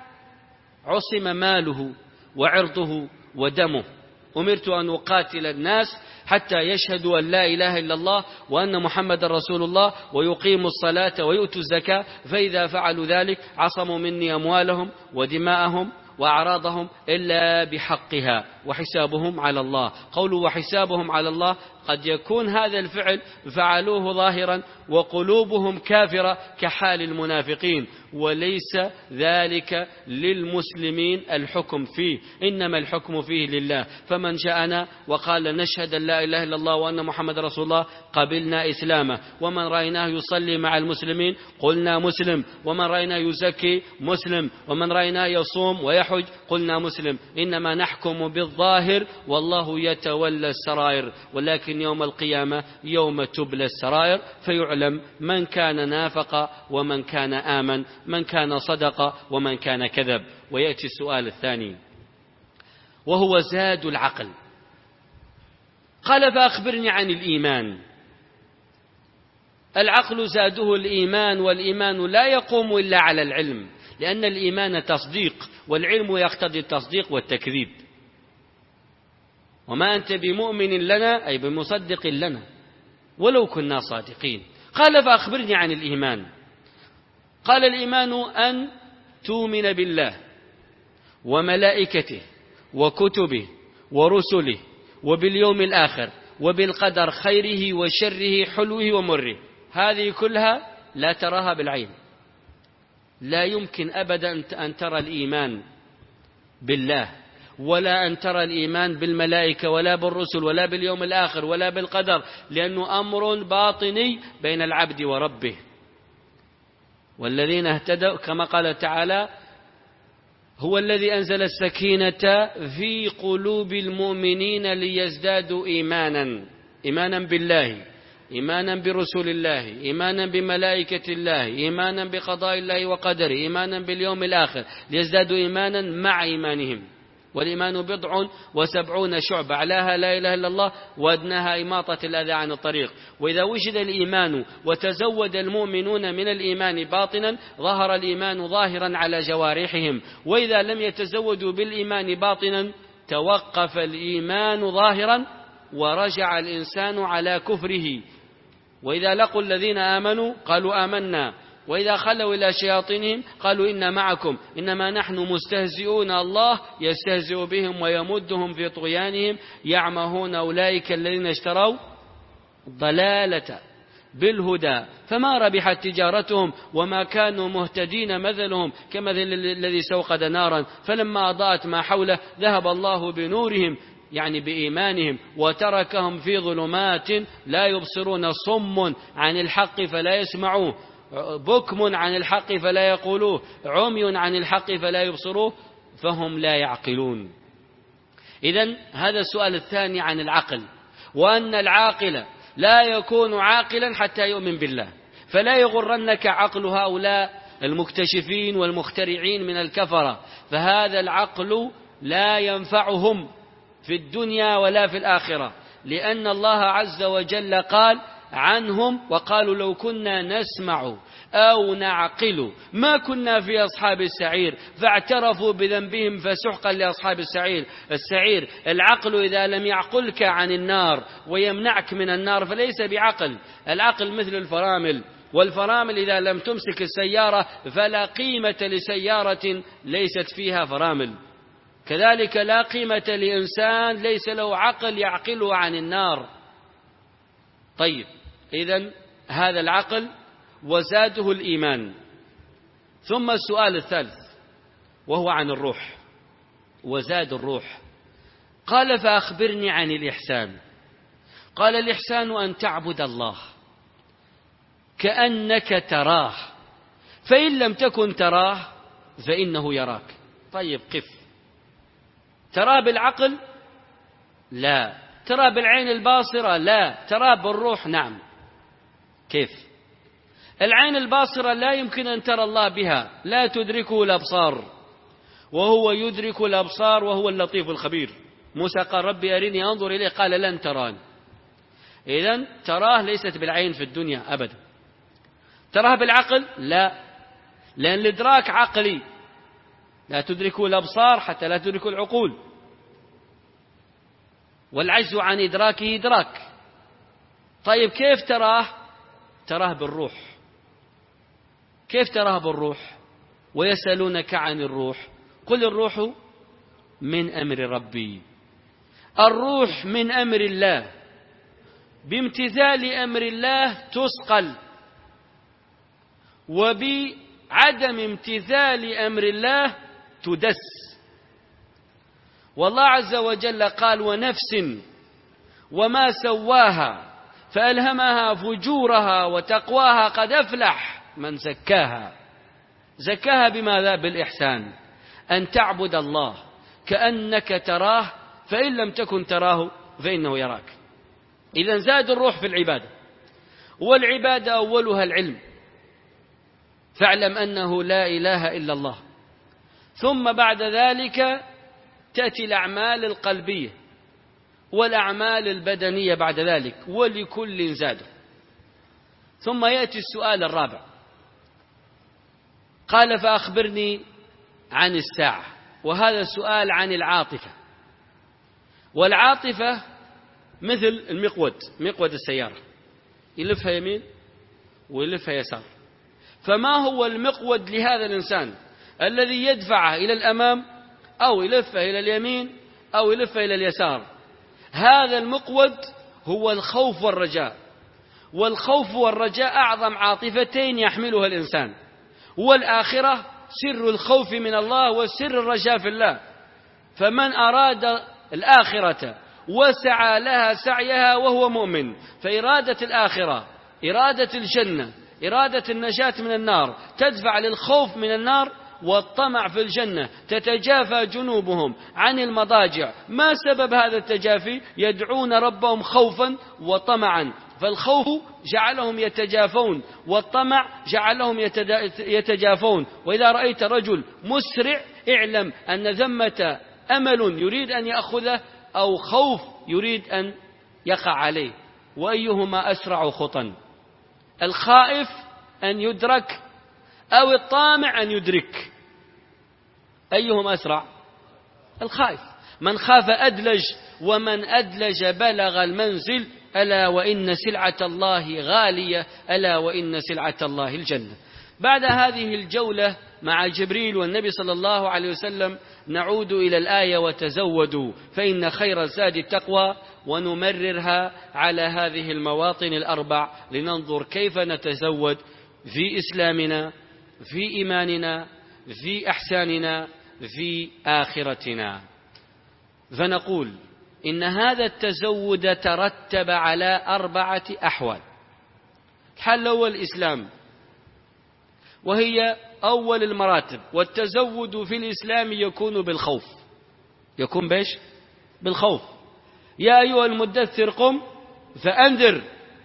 عصم ماله وعرضه ودمه. أمرت أن أقاتل الناس حتى يشهدوا أن لا إله إلا الله وأن محمد رسول الله ويقيموا الصلاة ويؤتوا الزكاة، فإذا فعلوا ذلك عصموا مني أموالهم ودماءهم وأعراضهم إلا بحقها وحسابهم على الله. قولوا وحسابهم على الله، قد يكون هذا الفعل فعلوه ظاهرا وقلوبهم كافرة كحال المنافقين، وليس ذلك للمسلمين الحكم فيه، إنما الحكم فيه لله. فمن جاءنا وقال نشهد أن لا إله إلا الله وأن محمد رسول الله قبلنا إسلامه، ومن رأيناه يصلي مع المسلمين قلنا مسلم، ومن رأيناه يزكي مسلم، ومن رأيناه يصوم ويحج قلنا مسلم. إنما نحكم بالظاهر والله يتولى السرائر، ولكن يوم القيامة يوم تبلى السرائر فيعلم من كان نافق ومن كان آمن، من كان صدق ومن كان كذب. ويأتي السؤال الثاني وهو زاد العقل. قال فأخبرني عن الإيمان. العقل زاده الإيمان، والإيمان لا يقوم إلا على العلم، لأن الإيمان تصديق، والعلم يقتضي التصديق والتكذيب. وما أنت بمؤمن لنا أي بمصدق لنا ولو كنا صادقين. قال فأخبرني عن الإيمان. قال الإيمان أن تؤمن بالله وملائكته وكتبه ورسله وباليوم الآخر وبالقدر خيره وشره حلوه ومره. هذه كلها لا تراها بالعين، لا يمكن أبدا أن ترى الإيمان بالله، ولا أن ترى الإيمان بالملائكة، ولا بالرسل، ولا باليوم الآخر، ولا بالقدر، لأنه أمر باطني بين العبد وربه. والذين اهتدوا كما قال تعالى هو الذي أنزل السكينة في قلوب المؤمنين ليزدادوا إيمانا، إيمانا بالله، إيمانا برسول الله، إيمانا بملائكة الله، إيمانا بقضاء الله وقدره، إيمانا باليوم الآخر، ليزدادوا إيمانا مع إيمانهم. والإيمان بضع وسبعون شعبة، أعلاها لا إله إلا الله وأدناها إماطة الأذى عن الطريق. وإذا وجد الإيمان وتزود المؤمنون من الإيمان باطنا ظهر الإيمان ظاهرا على جوارحهم، وإذا لم يتزودوا بالإيمان باطنا توقف الإيمان ظاهرا ورجع الإنسان على كفره. وإذا لقوا الذين آمنوا قالوا آمنا، وإذا خلوا إلى شياطينهم قالوا إنا معكم إنما نحن مستهزئون. الله يستهزئ بهم ويمدهم في طغيانهم يعمهون. أولئك الذين اشتروا ضلالة بالهدى فما ربحت تجارتهم وما كانوا مهتدين. مثلهم كمثل الذي سوقد نارا فلما أضاءت ما حوله ذهب الله بنورهم، يعني بإيمانهم، وتركهم في ظلمات لا يبصرون. صم عن الحق فلا يسمعوه، بكم عن الحق فلا يقولوه، عمي عن الحق فلا يبصروه، فهم لا يعقلون. إذن هذا السؤال الثاني عن العقل، وأن العاقل لا يكون عاقلا حتى يؤمن بالله. فلا يغرنك عقل هؤلاء المكتشفين والمخترعين من الكفرة، فهذا العقل لا ينفعهم في الدنيا ولا في الآخرة، لأن الله عز وجل قال عنهم وقالوا لو كنا نسمع أو نعقل ما كنا في أصحاب السعير فاعترفوا بذنبهم فسحقا لأصحاب السعير. السعير العقل إذا لم يعقلك عن النار ويمنعك من النار فليس بعقل. العقل مثل الفرامل، والفرامل إذا لم تمسك السيارة فلا قيمة لسيارة ليست فيها فرامل. كذلك لا قيمة لإنسان ليس له عقل يعقله عن النار. طيب، إذن هذا العقل وزاده الإيمان. ثم السؤال الثالث وهو عن الروح، وزاد الروح. قال فأخبرني عن الإحسان. قال الإحسان أن تعبد الله كأنك تراه، فإن لم تكن تراه فإنه يراك. طيب قف، تراه بالعقل؟ لا. تراه بالعين الباصرة؟ لا. تراه بالروح؟ نعم. كيف؟ العين الباصرة لا يمكن أن ترى الله بها، لا تدركه الأبصار، وهو يدرك الأبصار وهو اللطيف الخبير. موسى قال ربي أرني أنظر إليه قال لن تراني. إذن تراه ليست بالعين في الدنيا أبدا. تراه بالعقل؟ لا، لأن الإدراك عقلي، لا تدركه الأبصار حتى لا تدركه العقول. والعجز عن إدراكه إدراك. طيب كيف تراه؟ تراه بالروح. كيف تراه بالروح؟ ويسألونك عن الروح قل الروح من أمر ربي. الروح من أمر الله، بامتثال أمر الله تسقل، وبعدم امتثال أمر الله تدس. والله عز وجل قال ونفس وما سواها فألهمها فجورها وتقواها قد أفلح من زكاها. زكاها بماذا؟ بالإحسان، أن تعبد الله كأنك تراه، فإن لم تكن تراه فإنه يراك. إذن زاد الروح في العبادة، والعبادة أولها العلم، فاعلم أنه لا إله إلا الله. ثم بعد ذلك تأتي الأعمال القلبية والأعمال البدنية بعد ذلك، ولكل زاد. ثم يأتي السؤال الرابع، قال فأخبرني عن الساعة، وهذا السؤال عن العاطفة. والعاطفة مثل المقود، مقود السيارة، يلفها يمين ويلفها يسار. فما هو المقود لهذا الإنسان الذي يدفعه إلى الأمام أو يلفه إلى اليمين أو يلفه إلى اليسار؟ هذا المقود هو الخوف والرجاء. والخوف والرجاء أعظم عاطفتين يحملها الإنسان، والآخرة سر الخوف من الله وسر الرجاء في الله. فمن أراد الآخرة وسعى لها سعيها وهو مؤمن، فإرادة الآخرة، إرادة الجنة، إرادة النجاة من النار تدفع للخوف من النار والطمع في الجنة. تتجافى جنوبهم عن المضاجع. ما سبب هذا التجافي؟ يدعون ربهم خوفا وطمعا، فالخوف جعلهم يتجافون والطمع جعلهم يتجافون. وإذا رأيت رجل مسرع اعلم أن ثمة أمل يريد أن يأخذه أو خوف يريد أن يقع عليه. وأيهما أسرع خطا؟ الخائف أن يدرك أو الطامع أن يدرك؟ أيهما أسرع؟ الخائف. من خاف أدلج، ومن أدلج بلغ المنزل. ألا وإن سلعة الله غالية، ألا وإن سلعة الله الجنة. بعد هذه الجولة مع جبريل والنبي صلى الله عليه وسلم نعود إلى الآية وتزودوا فإن خير الزاد التقوى، ونمررها على هذه المواطن الأربع لننظر كيف نتزود في إسلامنا، في إيماننا، في إحساننا، في آخرتنا. فنقول إن هذا التزود ترتب على أربعة أحوال. الحال الأول الإسلام، وهي أول المراتب. والتزود في الإسلام يكون بالخوف، يكون بيش؟ بالخوف. يا أيها المدثر قم فأنذر،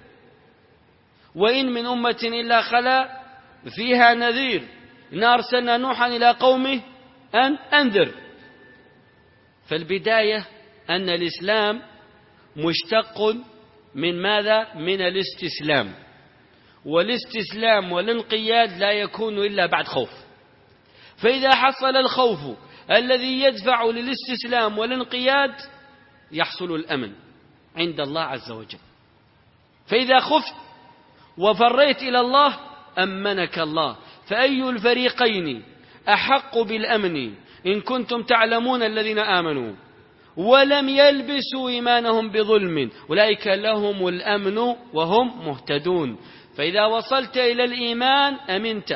وإن من أمة إلا خلا فيها نذير، إن أرسلنا نوحا إلى قومه أن أنذر. فالبداية أن الإسلام مشتق من ماذا؟ من الاستسلام. والاستسلام والانقياد لا يكون إلا بعد خوف. فإذا حصل الخوف الذي يدفع للاستسلام والانقياد يحصل الأمن عند الله عز وجل. فإذا خفت وفريت إلى الله أمنك الله. فأي الفريقين أحق بالأمن إن كنتم تعلمون الذين آمنوا ولم يلبسوا إيمانهم بظلم أولئك لهم الأمن وهم مهتدون. فإذا وصلت إلى الإيمان أمنت،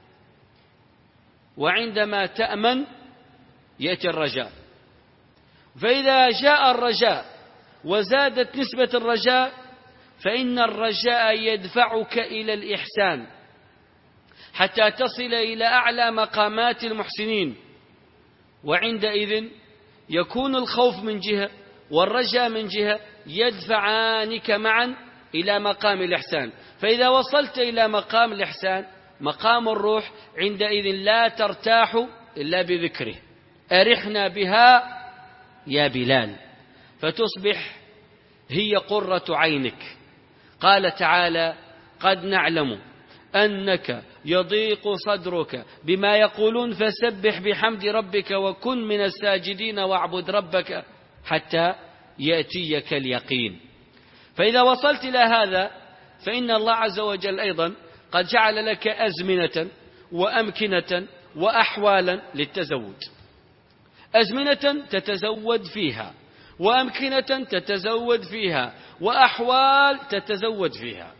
وعندما تأمن يأتي الرجاء. فإذا جاء الرجاء وزادت نسبة الرجاء فإن الرجاء يدفعك إلى الإحسان حتى تصل إلى أعلى مقامات المحسنين. وعندئذ يكون الخوف من جهة والرجاء من جهة يدفعانك معا إلى مقام الإحسان. فإذا وصلت إلى مقام الإحسان مقام الروح عندئذ لا ترتاح إلا بذكره. أرحنا بها يا بلال، فتصبح هي قرة عينك. قال تعالى قد نعلم أنك يضيق صدرك بما يقولون فسبح بحمد ربك وكن من الساجدين واعبد ربك حتى يأتيك اليقين. فإذا وصلت إلى هذا فإن الله عز وجل أيضا قد جعل لك أزمنة وأمكنة وأحوالا للتزود، أزمنة تتزود فيها، وأمكنة تتزود فيها، وأحوال تتزود فيها.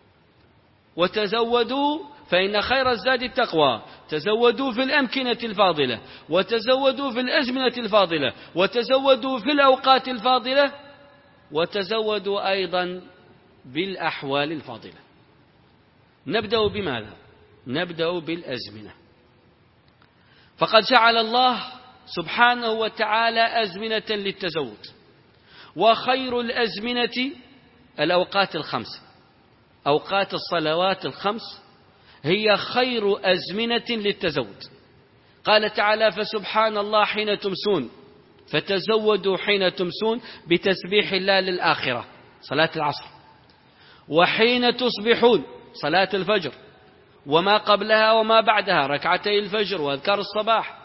وتزودوا فإن خير الزاد التقوى، تزودوا في الأمكنة الفاضلة، وتزودوا في الأزمنة الفاضلة، وتزودوا في الأوقات الفاضلة، وتزودوا أيضا بالأحوال الفاضلة. نبدأ بماذا؟ نبدأ بالأزمنة. فقد جعل الله سبحانه وتعالى أزمنة للتزود، وخير الأزمنة الأوقات الخمس، أوقات الصلوات الخمس هي خير أزمنة للتزود. قال تعالى: فسبحان الله حين تمسون فتزودوا حين تمسون بتسبيح الله للآخرة صلاة العصر، وحين تصبحون صلاة الفجر، وما قبلها وما بعدها ركعتي الفجر وأذكار الصباح،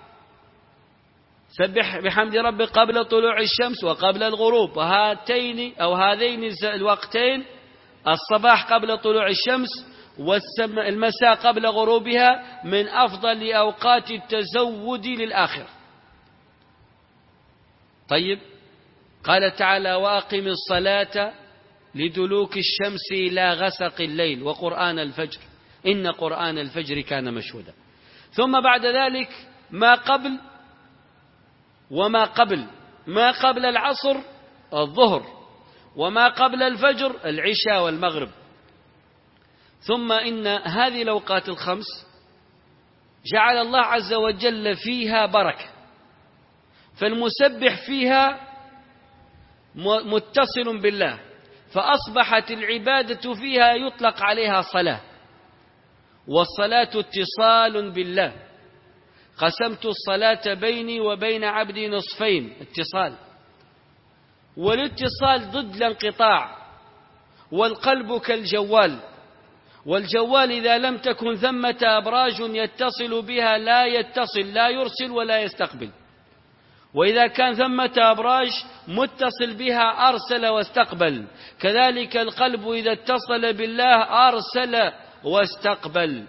سبح بحمد ربك قبل طلوع الشمس وقبل الغروب. وهاتين أو هذين الوقتين الصباح قبل طلوع الشمس والمساء قبل غروبها من أفضل أوقات التزود للآخرة. طيب، قال تعالى: وأقم الصلاة لدلوك الشمس إلى غسق الليل وقرآن الفجر إن قرآن الفجر كان مشهودا. ثم بعد ذلك ما قبل وما قبل ما قبل العصر الظهر، وما قبل الفجر العشاء والمغرب. ثم إن هذه الأوقات الخمس جعل الله عز وجل فيها بركة، فالمسبح فيها متصل بالله، فأصبحت العبادة فيها يطلق عليها صلاة، والصلاة اتصال بالله. قسمت الصلاة بيني وبين عبدي نصفين، اتصال. والاتصال ضد الانقطاع، والقلب كالجوال، والجوال إذا لم تكن ثمة أبراج يتصل بها لا يتصل، لا يرسل ولا يستقبل. وإذا كان ثمة أبراج متصل بها أرسل واستقبل. كذلك القلب إذا اتصل بالله أرسل واستقبل،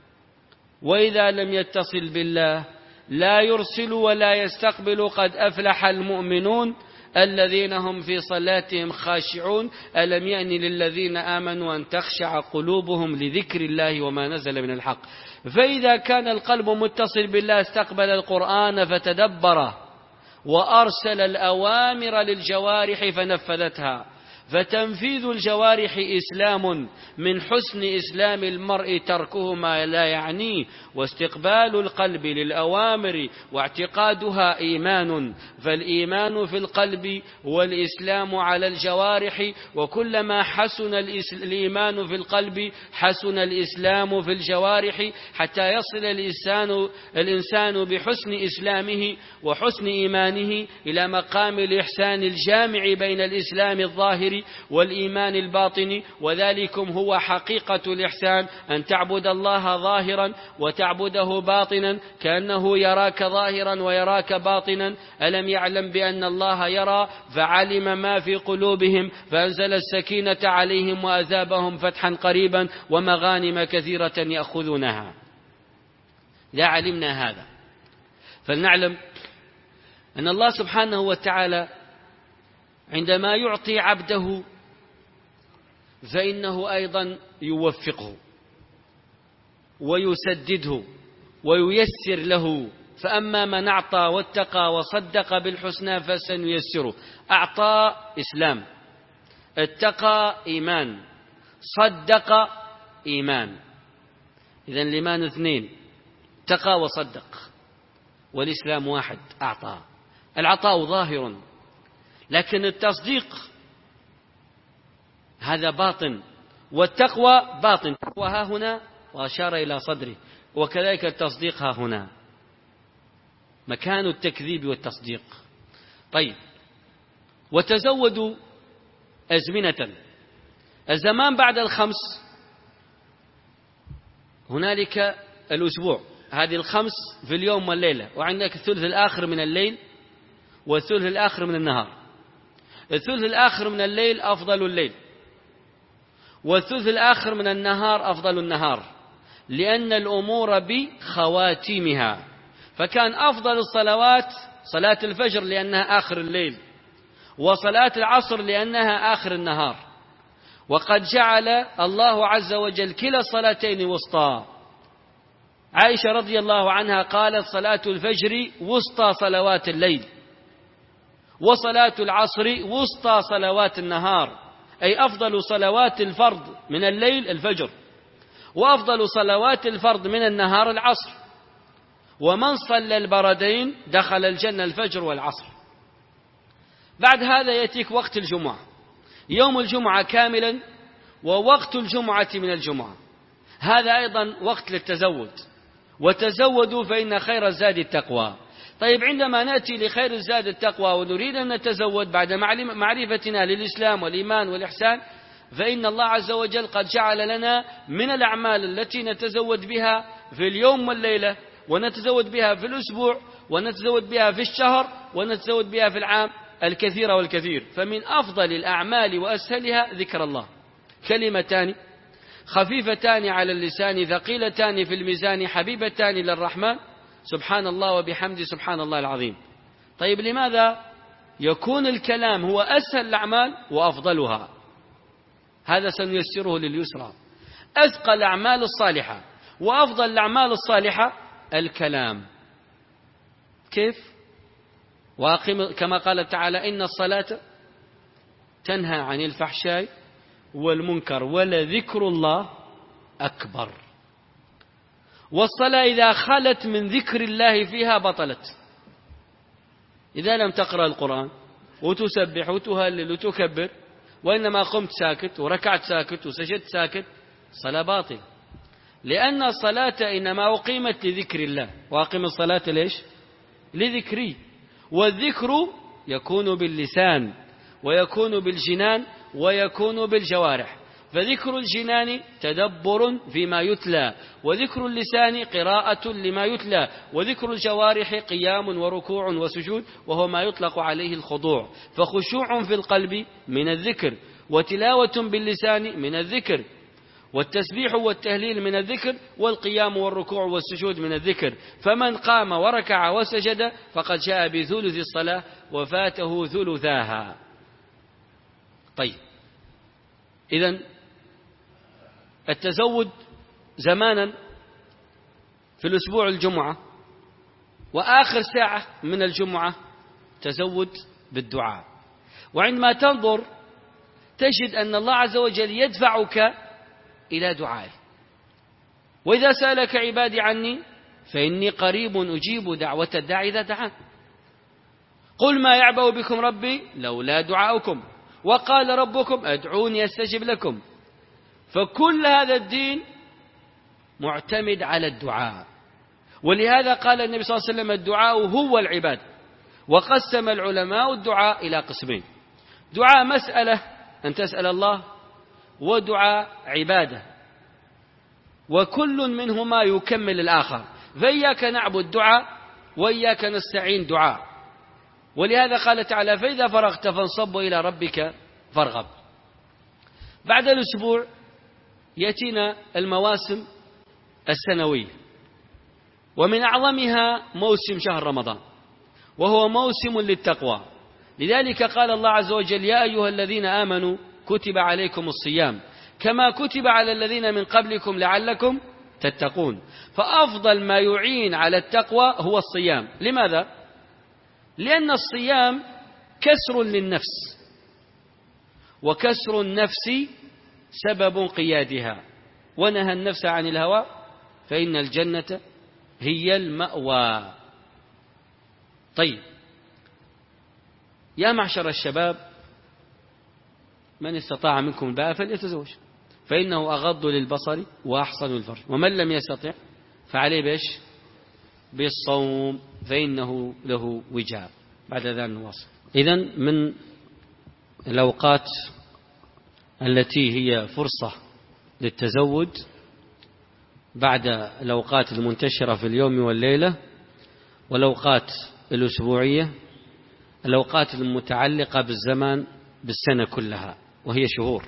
وإذا لم يتصل بالله لا يرسل ولا يستقبل. قد أفلح المؤمنون الذين هم في صلاتهم خاشعون ألم يأن للذين آمنوا أن تخشع قلوبهم لذكر الله وما نزل من الحق. فإذا كان القلب متصل بالله استقبل القرآن فتدبره، وأرسل الأوامر للجوارح فنفذتها. فتنفيذ الجوارح إسلام، من حسن إسلام المرء تركه ما لا يعنيه، واستقبال القلب للأوامر واعتقادها إيمان. فالإيمان في القلب والإسلام على الجوارح، وكلما حسن الإيمان في القلب حسن الإسلام في الجوارح، حتى يصل الإنسان الإنسان بحسن إسلامه وحسن إيمانه إلى مقام الإحسان الجامع بين الإسلام الظاهر والإيمان الباطن. وذلكم هو حقيقة الإحسان، أن تعبد الله ظاهرا وتعبده باطنا كأنه يراك ظاهرا ويراك باطنا. ألم يعلم بأن الله يرى؟ فعلم ما في قلوبهم فأنزل السكينة عليهم وأذابهم فتحا قريبا ومغانم كثيرة يأخذونها. إذا علمنا هذا فلنعلم أن الله سبحانه وتعالى عندما يعطي عبده فإنه أيضا يوفقه ويسدده وييسر له. فأما من أعطى واتقى وصدق بالحسنى فسنيسره. أعطى إسلام، اتقى إيمان، صدق إيمان. إذن الإيمان اثنين، اتقى وصدق، والإسلام واحد أعطى. العطاء ظاهر، لكن التصديق هذا باطن، والتقوى باطن. التقوى ها هنا وأشار إلى صدره، وكذلك التصديق ها هنا، مكان التكذيب والتصديق. طيب، وتزودوا أزمنة. الزمان بعد الخمس هنالك الأسبوع، هذه الخمس في اليوم والليلة، وعندك الثلث الآخر من الليل والثلث الآخر من النهار. الثلث الآخر من الليل أفضل الليل، والثلث الآخر من النهار أفضل النهار، لأن الأمور بخواتيمها. فكان أفضل الصلوات صلاة الفجر لأنها آخر الليل، وصلاة العصر لأنها آخر النهار. وقد جعل الله عز وجل كلا الصلاتين وسطى. عائشة رضي الله عنها قالت: صلاة الفجر وسطى صلوات الليل، وصلاة العصر وسطى صلوات النهار، أي أفضل صلوات الفرض من الليل الفجر، وأفضل صلوات الفرض من النهار العصر، ومن صلى البردين دخل الجنة الفجر والعصر. بعد هذا يأتيك وقت الجمعة، يوم الجمعة كاملا ووقت الجمعة من الجمعة، هذا أيضا وقت للتزود، وتزودوا فإن خير الزاد التقوى. طيب، عندما نأتي لخير الزاد التقوى ونريد أن نتزود بعد معرفتنا للإسلام والإيمان والإحسان، فإن الله عز وجل قد جعل لنا من الأعمال التي نتزود بها في اليوم والليلة، ونتزود بها في الأسبوع، ونتزود بها في الشهر، ونتزود بها في العام الكثير والكثير. فمن أفضل الأعمال وأسهلها ذكر الله، كلمتان خفيفتان على اللسان ثقيلتان في الميزان حبيبتان للرحمن، سبحان الله وبحمده سبحان الله العظيم. طيب، لماذا يكون الكلام هو أسهل الأعمال وأفضلها؟ هذا سنيسره لليسرى. أثقل الأعمال الصالحة وأفضل الأعمال الصالحة الكلام. كيف؟ وأقم كما قال تعالى: إن الصلاة تنهى عن الفحشاء والمنكر ولذكر الله أكبر. والصلاة إذا خلت من ذكر الله فيها بطلت. إذا لم تقرأ القرآن وتسبح وتهلل وتكبر، وإنما قمت ساكت وركعت ساكت وسجدت ساكت، صلاة باطل، لأن الصلاة إنما أقيمت لذكر الله. وأقم الصلاة ليش؟ لذكري. والذكر يكون باللسان، ويكون بالجنان، ويكون بالجوارح. فذكر الجنان تدبر فيما يتلى، وذكر اللسان قراءة لما يتلى، وذكر الجوارح قيام وركوع وسجود، وهو ما يطلق عليه الخضوع. فخشوع في القلب من الذكر، وتلاوة باللسان من الذكر، والتسبيح والتهليل من الذكر، والقيام والركوع والسجود من الذكر. فمن قام وركع وسجد فقد جاء بثلث الصلاة وفاته ثلثاها. طيب، إذن التزود زمانا في الأسبوع الجمعة، وآخر ساعة من الجمعة تزود بالدعاء. وعندما تنظر تجد أن الله عز وجل يدفعك إلى دعائه. وإذا سألك عبادي عني فإني قريب أجيب دعوة الداعي إذا دعان. قل ما يعبأ بكم ربي لولا دعاؤكم، وقال ربكم ادعوني أستجب لكم. فكل هذا الدين معتمد على الدعاء. ولهذا قال النبي صلى الله عليه وسلم: الدعاء هو العبادة. وقسم العلماء الدعاء إلى قسمين: دعاء مسألة أن تسأل الله، ودعاء عبادة، وكل منهما يكمل الآخر. فإياك نعبد دعاء، وإياك نستعين دعاء. ولهذا قال تعالى: فإذا فرغت فانصب إلى ربك فارغب. بعد الأسبوع يأتينا المواسم السنوية، ومن أعظمها موسم شهر رمضان، وهو موسم للتقوى. لذلك قال الله عز وجل: يا أيها الذين آمنوا كتب عليكم الصيام كما كتب على الذين من قبلكم لعلكم تتقون. فأفضل ما يعين على التقوى هو الصيام. لماذا؟ لأن الصيام كسر للنفس، وكسر النفس سبب قيادها، ونهى النفس عن الهوى فإن الجنة هي المأوى. طيب، يا معشر الشباب، من استطاع منكم الباءة فليتزوج، فإنه أغض للبصر وأحصن للفرج، ومن لم يستطع فعليه بإيش؟ بالصوم، فإنه له وجاء. بعد ذلك نواصل. إذن من الأوقات التي هي فرصة للتزود بعد الأوقات المنتشرة في اليوم والليلة، والأوقات الأسبوعية، الأوقات المتعلقة بالزمان بالسنة كلها، وهي شهور،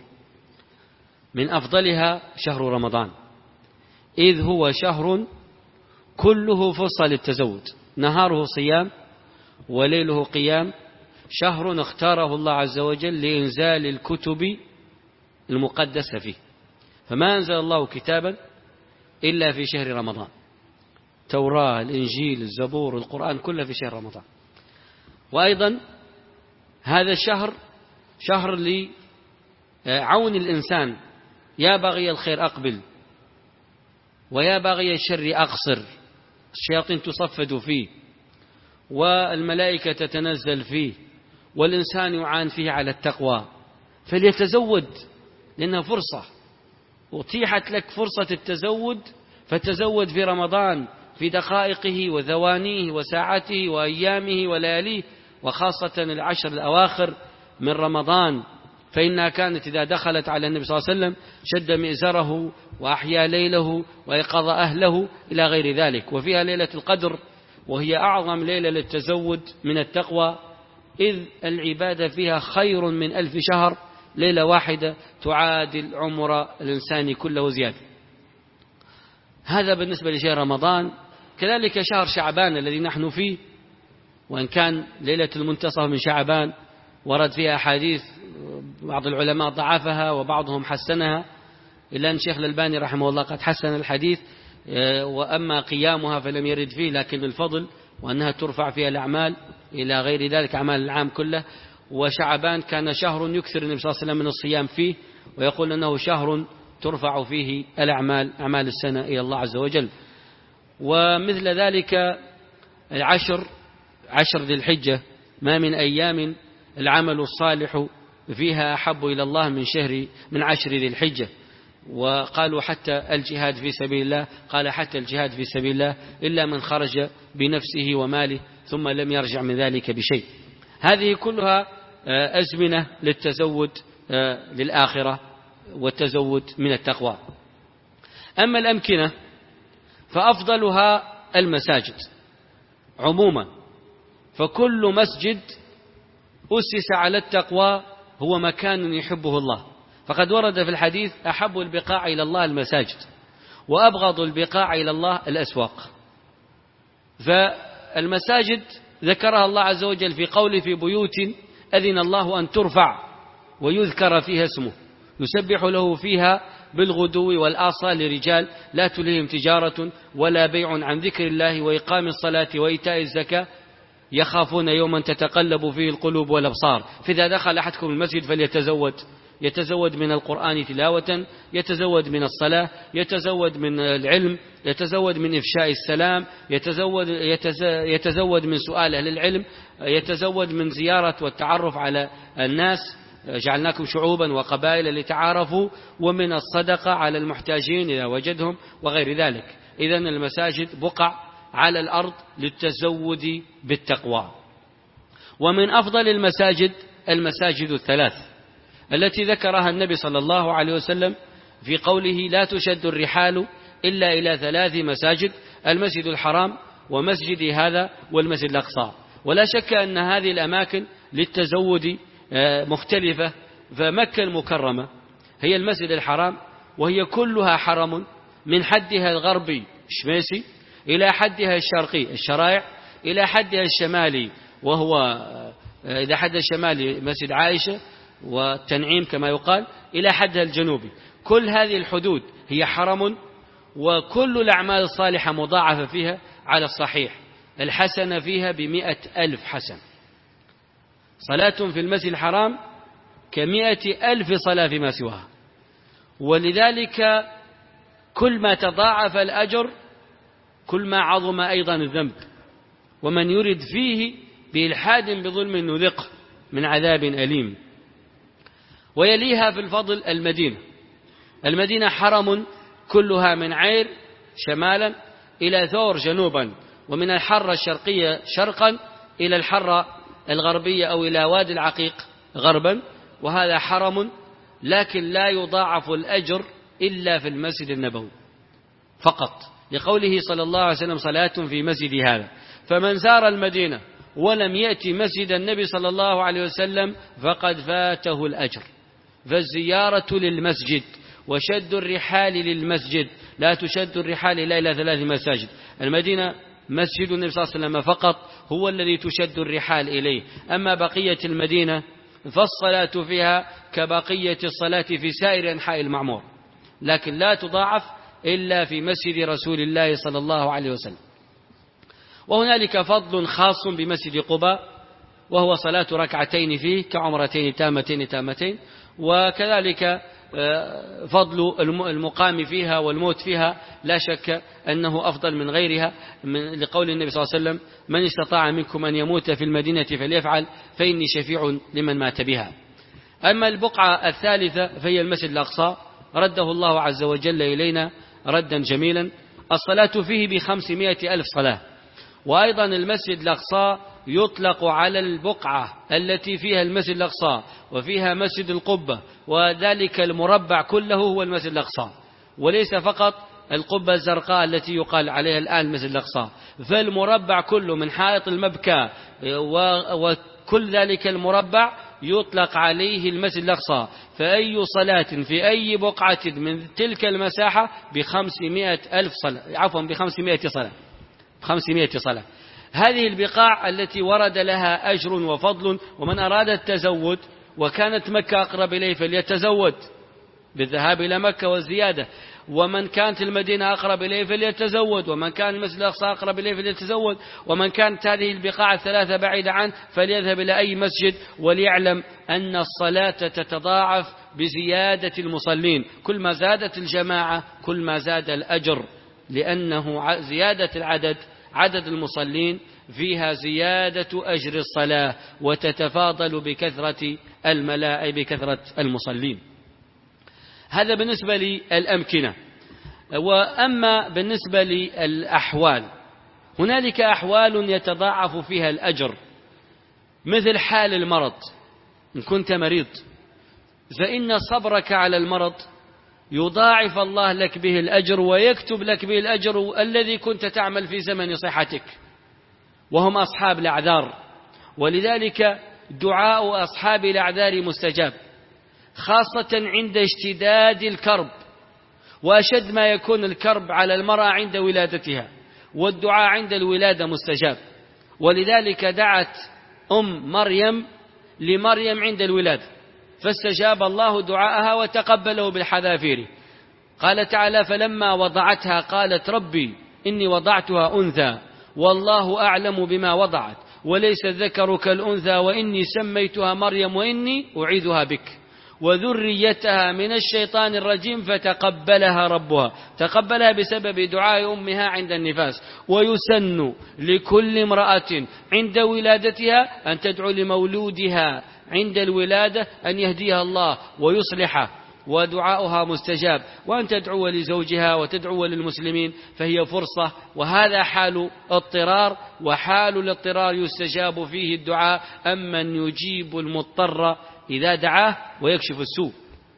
من أفضلها شهر رمضان، إذ هو شهر كله فرصة للتزود، نهاره صيام وليله قيام، شهر اختاره الله عز وجل لإنزال الكتب المقدسة فيه، فما أنزل الله كتابا إلا في شهر رمضان، توراة، الإنجيل، الزبور، القرآن، كله في شهر رمضان. وأيضا هذا الشهر شهر لعون الإنسان، يا بغي الخير أقبل ويا بغي الشر أقصر، الشياطين تصفد فيه والملائكة تتنزل فيه والإنسان يعان فيه على التقوى، فليتزود لأنها فرصة، أتيحت لك فرصة التزود، فتزود في رمضان في دقائقه وثوانيه وساعته وأيامه ولياليه، وخاصة العشر الأواخر من رمضان، فإنها كانت إذا دخلت على النبي صلى الله عليه وسلم شد مئزره وأحيا ليله وأيقظ أهله إلى غير ذلك. وفيها ليلة القدر، وهي أعظم ليلة للتزود من التقوى، إذ العبادة فيها خير من ألف شهر، ليلة واحدة تعادل عمر الإنسان كله زيادة. هذا بالنسبة لشهر رمضان. كذلك شهر شعبان الذي نحن فيه، وإن كان ليلة المنتصف من شعبان ورد فيها أحاديث بعض العلماء ضعفها وبعضهم حسنها، إلا أن شيخ الألباني رحمه الله قد حسن الحديث، وأما قيامها فلم يرد فيه، لكن الفضل وأنها ترفع فيها الأعمال إلى غير ذلك، أعمال العام كله. وشعبان كان شهر يكثر النبي صلى الله عليه وسلم من الصيام فيه، ويقول أنه شهر ترفع فيه الأعمال، أعمال السنة إلى الله عز وجل. ومثل ذلك العشر عشر ذي الحجة، ما من أيام العمل الصالح فيها أحب إلى الله من شهر من عشر ذي الحجة. وقالوا حتى الجهاد في سبيل الله، قال حتى الجهاد في سبيل الله إلا من خرج بنفسه وماله ثم لم يرجع من ذلك بشيء. هذه كلها أزمنة للتزود للآخرة والتزود من التقوى. أما الأمكنة فأفضلها المساجد عموما، فكل مسجد أسس على التقوى هو مكان يحبه الله، فقد ورد في الحديث أحب البقاع إلى الله المساجد، وأبغض البقاع إلى الله الأسواق. فالمساجد ذكرها الله عز وجل في قوله في بيوت أذن الله أن ترفع ويذكر فيها اسمه يسبح له فيها بالغدو والآصال لرجال لا تلههم تجارة ولا بيع عن ذكر الله وإقام الصلاة وإيتاء الزكاة يخافون يوما تتقلب فيه القلوب والأبصار. فإذا دخل أحدكم المسجد فليتزود، يتزود من القرآن تلاوة، يتزود من الصلاة، يتزود من العلم، يتزود من إفشاء السلام، يتزود, يتزود من سؤال أهل العلم، يتزود من زيارة والتعرف على الناس، جعلناكم شعوبا وقبائل لتعارفوا، ومن الصدقة على المحتاجين إذا وجدهم وغير ذلك. إذن المساجد بقع على الأرض للتزود بالتقوى. ومن أفضل المساجد المساجد الثلاث التي ذكرها النبي صلى الله عليه وسلم في قوله لا تشد الرحال إلا إلى ثلاث مساجد: المسجد الحرام ومسجد هذا والمسجد الأقصى. ولا شك أن هذه الأماكن للتزود مختلفة. فمكة المكرمة هي المسجد الحرام، وهي كلها حرم من حدها الغربي الشميسي إلى حدها الشرقي الشرائع إلى حدها الشمالي، وهو إذا حد الشمالي مسجد عائشة والتنعيم كما يقال، إلى حدها الجنوبي. كل هذه الحدود هي حرم، وكل الأعمال الصالحة مضاعفة فيها على الصحيح، الحسنة فيها بمئة ألف حسن. صلاة في المسجد الحرام كمئة ألف صلاة فيما سواها، ولذلك كل ما تضاعف الأجر كل ما عظم أيضا الذنب. ومن يرد فيه بإلحاد بظلم نذقه من عذاب أليم. ويليها في الفضل المدينة. المدينة حرم كلها من عير شمالا إلى ثور جنوبا، ومن الحرة الشرقية شرقا إلى الحرة الغربية أو إلى وادي العقيق غربا، وهذا حرم، لكن لا يضاعف الأجر إلا في المسجد النبوي فقط، لقوله صلى الله عليه وسلم صلاة في مسجد هذا. فمن زار المدينة ولم يأتي مسجد النبي صلى الله عليه وسلم فقد فاته الأجر. فالزيارة للمسجد وشد الرحال للمسجد، لا تشد الرحال إلا إلى ثلاث مساجد. المدينة مسجد النبي صلى الله عليه وسلم فقط هو الذي تشد الرحال إليه، أما بقية المدينة فالصلاة فيها كبقية الصلاة في سائر أنحاء المعمور، لكن لا تضاعف إلا في مسجد رسول الله صلى الله عليه وسلم. وهنالك فضل خاص بمسجد قباء، وهو صلاة ركعتين فيه كعمرتين تامتين تامتين، وكذلك فضل المقام فيها والموت فيها لا شك أنه أفضل من غيرها، من لقول النبي صلى الله عليه وسلم: من استطاع منكم أن يموت في المدينة فليفعل فإني شفيع لمن مات بها. أما البقعة الثالثة فهي المسجد الأقصى، رده الله عز وجل إلينا ردا جميلا، الصلاة فيه بخمسمائة ألف صلاة. وأيضا المسجد الأقصى يطلق على البقعة التي فيها المسجد الأقصى وفيها مسجد القبة، وذلك المربع كله هو المسجد الأقصى، وليس فقط القبة الزرقاء التي يقال عليها الآن المسجد الأقصى، فالمربع كله من حائط المبكى وكل ذلك المربع يطلق عليه المسجد الأقصى. فأي صلاة في أي بقعة من تلك المساحة بخمسمائة ألف صلاة، عفوا بخمسمائة صلاة، خمسمائة صلاة. هذه البقاع التي ورد لها أجر وفضل، ومن أراد التزود وكانت مكة أقرب إليه فليتزود بالذهاب إلى مكة والزيادة، ومن كانت المدينة أقرب إليه فليتزود، ومن كان المسجد الأقصى أقرب إليه فليتزود، ومن كانت هذه البقاع الثلاثة بعيدة عنه فليذهب إلى أي مسجد، وليعلم أن الصلاة تتضاعف بزيادة المصلين، كل ما زادت الجماعة كل ما زاد الأجر، لأنه زيادة العدد عدد المصلين فيها زيادة أجر الصلاة، وتتفاضل بكثرة الملاء بكثرة المصلين. هذا بالنسبة للأمكنة. وأما بالنسبة للأحوال، هنالك أحوال يتضاعف فيها الأجر، مثل حال المرض. إن كنت مريض فإن صبرك على المرض يضاعف الله لك به الأجر، ويكتب لك به الأجر الذي كنت تعمل في زمن صحتك، وهم أصحاب الأعذار. ولذلك دعاء أصحاب الأعذار مستجاب، خاصة عند اشتداد الكرب، وأشد ما يكون الكرب على المرأة عند ولادتها، والدعاء عند الولادة مستجاب. ولذلك دعت أم مريم لمريم عند الولادة فاستجاب الله دعاءها وتقبله بالحذافير. قال تعالى: فلما وضعتها قالت ربي إني وضعتها أنثى والله أعلم بما وضعت وليس الذكر كالأنثى وإني سميتها مريم وإني أعيذها بك وذريتها من الشيطان الرجيم فتقبلها ربها. تقبلها بسبب دعاء أمها عند النفاس. ويسن لكل امرأة عند ولادتها أن تدعو لمولودها عند الولادة أن يهديها الله ويصلحه، ودعاؤها مستجاب، وأن تدعو لزوجها وتدعو للمسلمين، فهي فرصة. وهذا حال اضطرار، وحال الاضطرار يستجاب فيه الدعاء، أمن يجيب المضطر إذا دعاه ويكشف السوء.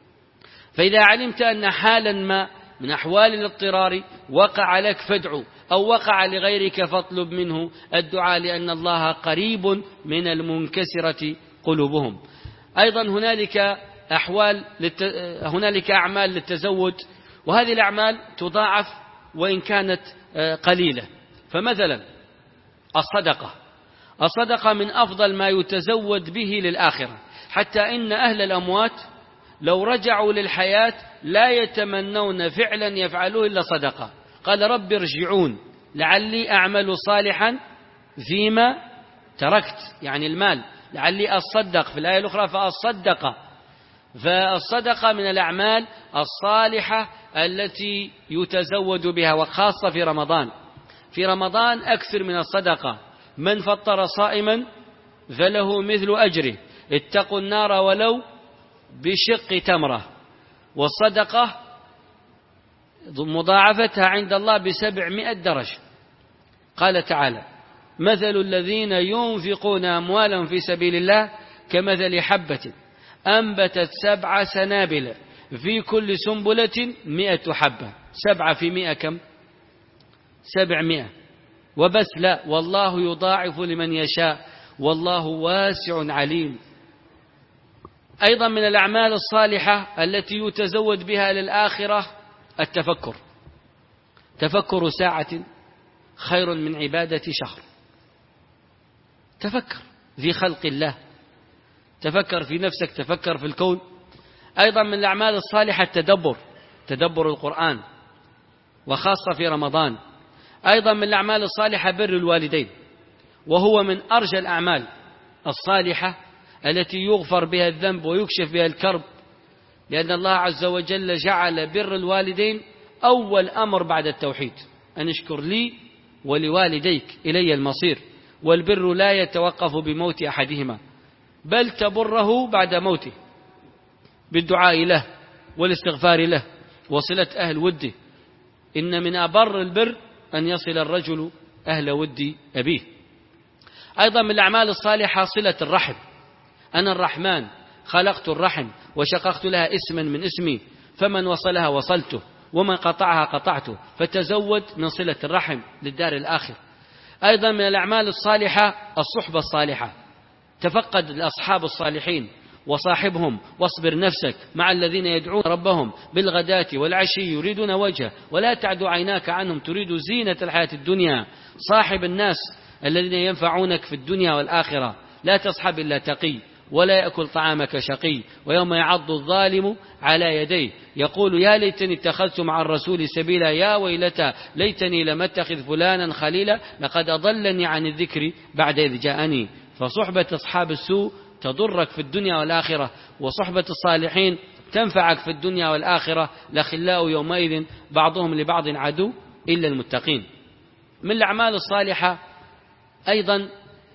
فإذا علمت أن حالا ما من أحوال الاضطرار وقع لك فادعو، أو وقع لغيرك فاطلب منه الدعاء، لأن الله قريب من المنكسرة قلوبهم. أيضا هنالك أحوال للت... هنالك أعمال للتزود، وهذه الأعمال تضاعف وإن كانت قليلة. فمثلا الصدقة، الصدقة من أفضل ما يتزود به للآخرة، حتى إن أهل الأموات لو رجعوا للحياة لا يتمنون فعلا يفعلوه إلا صدقة. قال رب ارجعون لعلي أعمل صالحا فيما تركت، يعني المال، لعلي أصدق في الآية الأخرى فأصدق. فالصدقة من الأعمال الصالحة التي يتزود بها، وخاصة في رمضان. في رمضان أكثر من الصدقة. من فطر صائما فله مثل أجره، اتقوا النار ولو بشق تمرة. والصدقة مضاعفتها عند الله بسبعمائة درجة. قال تعالى: مثل الذين ينفقون أموالا في سبيل الله كمثل حبة أنبتت سبع سنابل في كل سنبلة مئة حبة. سبعة في مئة كم؟ سبعمائة. وبس لا، والله يضاعف لمن يشاء. والله واسع عليم. أيضا من الأعمال الصالحة التي يتزود بها للآخرة التفكر. تفكر ساعة خير من عبادة شهر. تفكر في خلق الله، تفكر في نفسك، تفكر في الكون. أيضا من الأعمال الصالحة التدبر، تدبر القرآن وخاصة في رمضان. أيضا من الأعمال الصالحة بر الوالدين، وهو من أرجى الأعمال الصالحة التي يغفر بها الذنب ويكشف بها الكرب، لأن الله عز وجل جعل بر الوالدين أول أمر بعد التوحيد، أن اشكر لي ولوالديك إلي المصير. والبر لا يتوقف بموت أحدهما، بل تبره بعد موته بالدعاء له والاستغفار له وصلة أهل وده. إن من أبر البر أن يصل الرجل أهل ود أبيه. أيضا من الأعمال الصالحة صلة الرحم. أنا الرحمن خلقت الرحم وشققت لها اسما من اسمي، فمن وصلها وصلته ومن قطعها قطعته، فتزود من صلة الرحم للدار الآخر. أيضا من الأعمال الصالحة الصحبة الصالحة. تفقد الأصحاب الصالحين وصاحبهم، واصبر نفسك مع الذين يدعون ربهم بالغداة والعشي يريدون وجهه، ولا تعد عيناك عنهم تريد زينة الحياة الدنيا. صاحب الناس الذين ينفعونك في الدنيا والآخرة. لا تصحب إلا تقي، ولا يأكل طعامك شقي. ويوم يعض الظالم على يديه يقول يا ليتني اتخذت مع الرسول سبيلا، يا ويلتى ليتني لم اتخذ فلانا خليلا، لقد أضلني عن الذكر بعد إذ جاءني. فصحبة أصحاب السوء تضرك في الدنيا والآخرة، وصحبة الصالحين تنفعك في الدنيا والآخرة. الأخلاء يومئذ بعضهم لبعض عدو إلا المتقين. من الأعمال الصالحة أيضا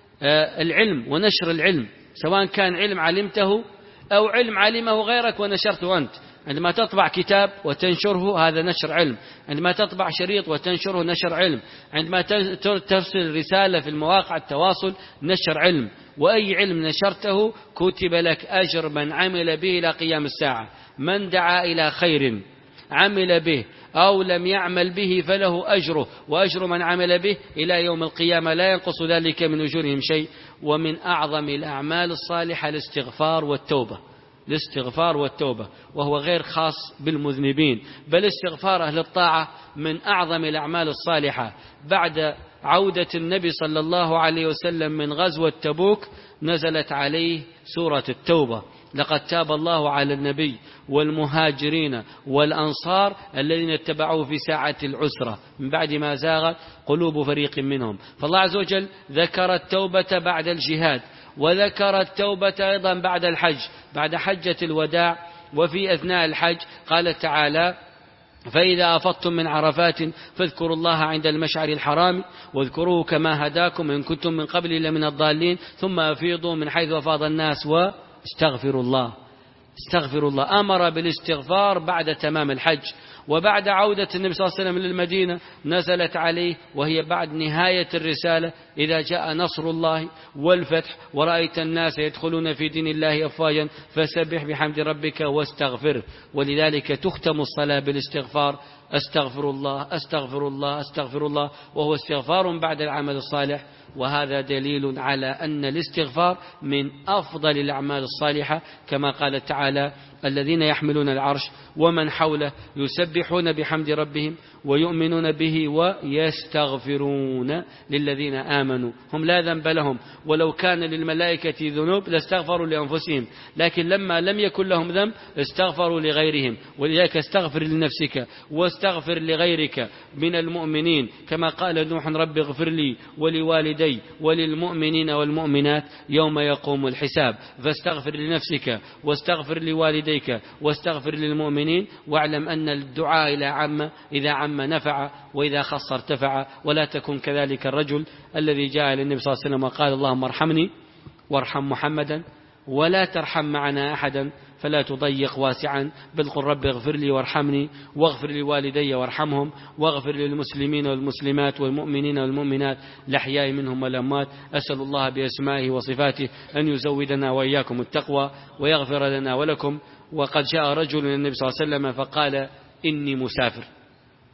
العلم ونشر العلم، سواء كان علم علمته أو علم علمه غيرك ونشرته أنت. عندما تطبع كتاب وتنشره هذا نشر علم، عندما تطبع شريط وتنشره نشر علم، عندما ترسل رسالة في المواقع التواصل نشر علم. وأي علم نشرته كتب لك أجر من عمل به إلى قيام الساعة. من دعا إلى خير عمل به أو لم يعمل به فله أجره وأجر من عمل به إلى يوم القيامة، لا ينقص ذلك من أجورهم شيء. ومن أعظم الأعمال الصالحة الاستغفار والتوبة. الاستغفار والتوبة، وهو غير خاص بالمذنبين، بل استغفار أهل الطاعة من أعظم الأعمال الصالحة. بعد عودة النبي صلى الله عليه وسلم من غزوة تبوك نزلت عليه سورة التوبة. لقد تاب الله على النبي والمهاجرين والأنصار الذين اتبعوه في ساعة العسرة من بعد ما زاغ قلوب فريق منهم. فالله عز وجل ذكر التوبة بعد الجهاد، وذكر التوبة أيضا بعد الحج، بعد حجة الوداع. وفي أثناء الحج قال تعالى فإذا أفضتم من عرفات فاذكروا الله عند المشعر الحرام واذكروه كما هداكم إن كنتم من قبل لمن الضالين ثم أفيضوا من حيث أفاض الناس واستغفروا الله. استغفروا الله. أمر بالاستغفار بعد تمام الحج. وبعد عودة النبي صلى الله عليه وسلم للمدينة نزلت عليه وهي بعد نهاية الرسالة إذا جاء نصر الله والفتح ورأيت الناس يدخلون في دين الله أفواجا فسبح بحمد ربك واستغفر. ولذلك تختم الصلاة بالاستغفار. أستغفر الله أستغفر الله أستغفر الله، وهو استغفار بعد العمل الصالح. وهذا دليل على أن الاستغفار من أفضل الأعمال الصالحة، كما قال تعالى الذين يحملون العرش ومن حوله يسبحون بحمد ربهم ويؤمنون به ويستغفرون للذين آمنوا. هم لا ذنب لهم، ولو كان للملائكة ذنوب لاستغفروا لأنفسهم، لكن لما لم يكن لهم ذنب استغفروا لغيرهم. ولذلك استغفر لنفسك واستغفر لغيرك من المؤمنين، كما قال نوح رب اغفر لي ولوالدي وللمؤمنين والمؤمنات يوم يقوم الحساب. فاستغفر لنفسك واستغفر لوالديك واستغفر للمؤمنين، واعلم أن الدعاء إلى عم إذا عم نفع وإذا خص ارتفع. ولا تكن كذلك الرجل الذي جاء للنبي صلى الله عليه وسلم وقال اللهم ارحمني وارحم محمدا ولا ترحم معنا أحدا فلا تضيق واسعا، بل قل رب اغفر لي وارحمني واغفر لوالدي وارحمهم واغفر للمسلمين والمسلمات والمؤمنين والمؤمنات الأحياء منهم والأموات. أسأل الله بأسمائه وصفاته أن يزودنا وإياكم التقوى ويغفر لنا ولكم. وقد جاء رجل للنبي صلى الله عليه وسلم فقال إني مسافر.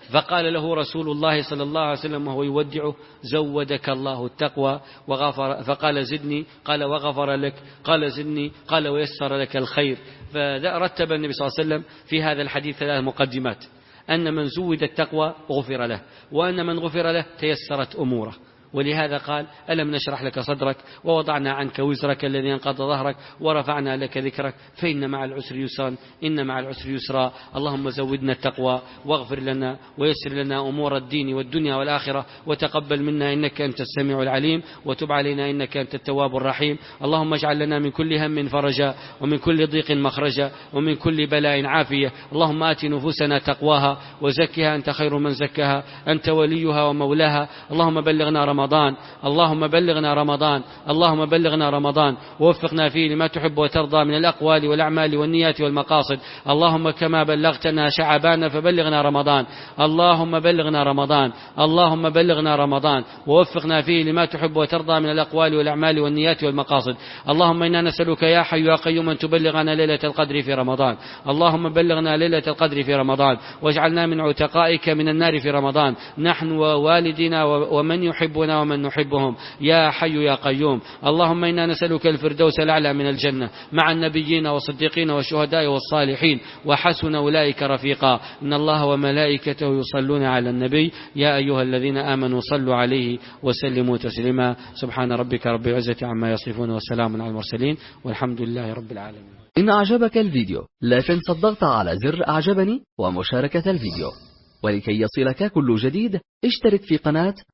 فقال له رسول الله صلى الله عليه وسلم وهو يودعه: زودك الله التقوى وغفر. فقال: زدني. قال: وغفر لك. قال: زدني. قال: ويسر لك الخير. فرتب النبي صلى الله عليه وسلم في هذا الحديث ثلاث مقدمات: أن من زود التقوى غفر له، وأن من غفر له تيسرت أموره. ولهذا قال: ألم نشرح لك صدرك ووضعنا عنك وزرك الذي انقض ظهرك ورفعنا لك ذكرك فإن مع العسر يسرا إن مع العسر يسرا. اللهم زودنا التقوى واغفر لنا ويسر لنا أمور الدين والدنيا والآخرة، وتقبل منا إنك أنت السميع العليم، وتب علينا إنك أنت التواب الرحيم. اللهم اجعل لنا من كل هم فرجا، ومن كل ضيق مخرجا، ومن كل بلاء عافية. اللهم آت نفوسنا تقواها وزكها أنت خير من زكاها، أنت وليها ومولاها. اللهم بلغنا رمضان رمضان اللهم بلغنا رمضان اللهم بلغنا رمضان ووفقنا فيه لما تحب وترضى من الأقوال والأعمال والنيات والمقاصد. اللهم كما بلغتنا شعبان فبلغنا رمضان. اللهم بلغنا رمضان اللهم بلغنا رمضان ووفقنا فيه لما تحب وترضى من الأقوال والأعمال والنيات والمقاصد. اللهم إنا نسألك يا حي يا قيوم أن تبلغنا ليلة القدر في رمضان. اللهم بلغنا ليلة القدر في رمضان واجعلنا من عتقائك من النار في رمضان، نحن ووالدنا ومن يحبنا ومن نحبهم يا حي يا قيوم. اللهم إنا نسألك الفردوس الأعلى من الجنة مع النبيين والصديقين والشهداء والصالحين وحسن أولئك رفيقا. إن الله وملائكته يصلون على النبي يا أيها الذين آمنوا صلوا عليه وسلموا تسليما. سبحان ربك رب العزة عما يصفون وسلام على المرسلين والحمد لله رب العالمين. إن أعجبك الفيديو لا تنسى الضغط على زر أعجبني ومشاركة الفيديو، ولكي يصلك كل جديد اشترك في قناة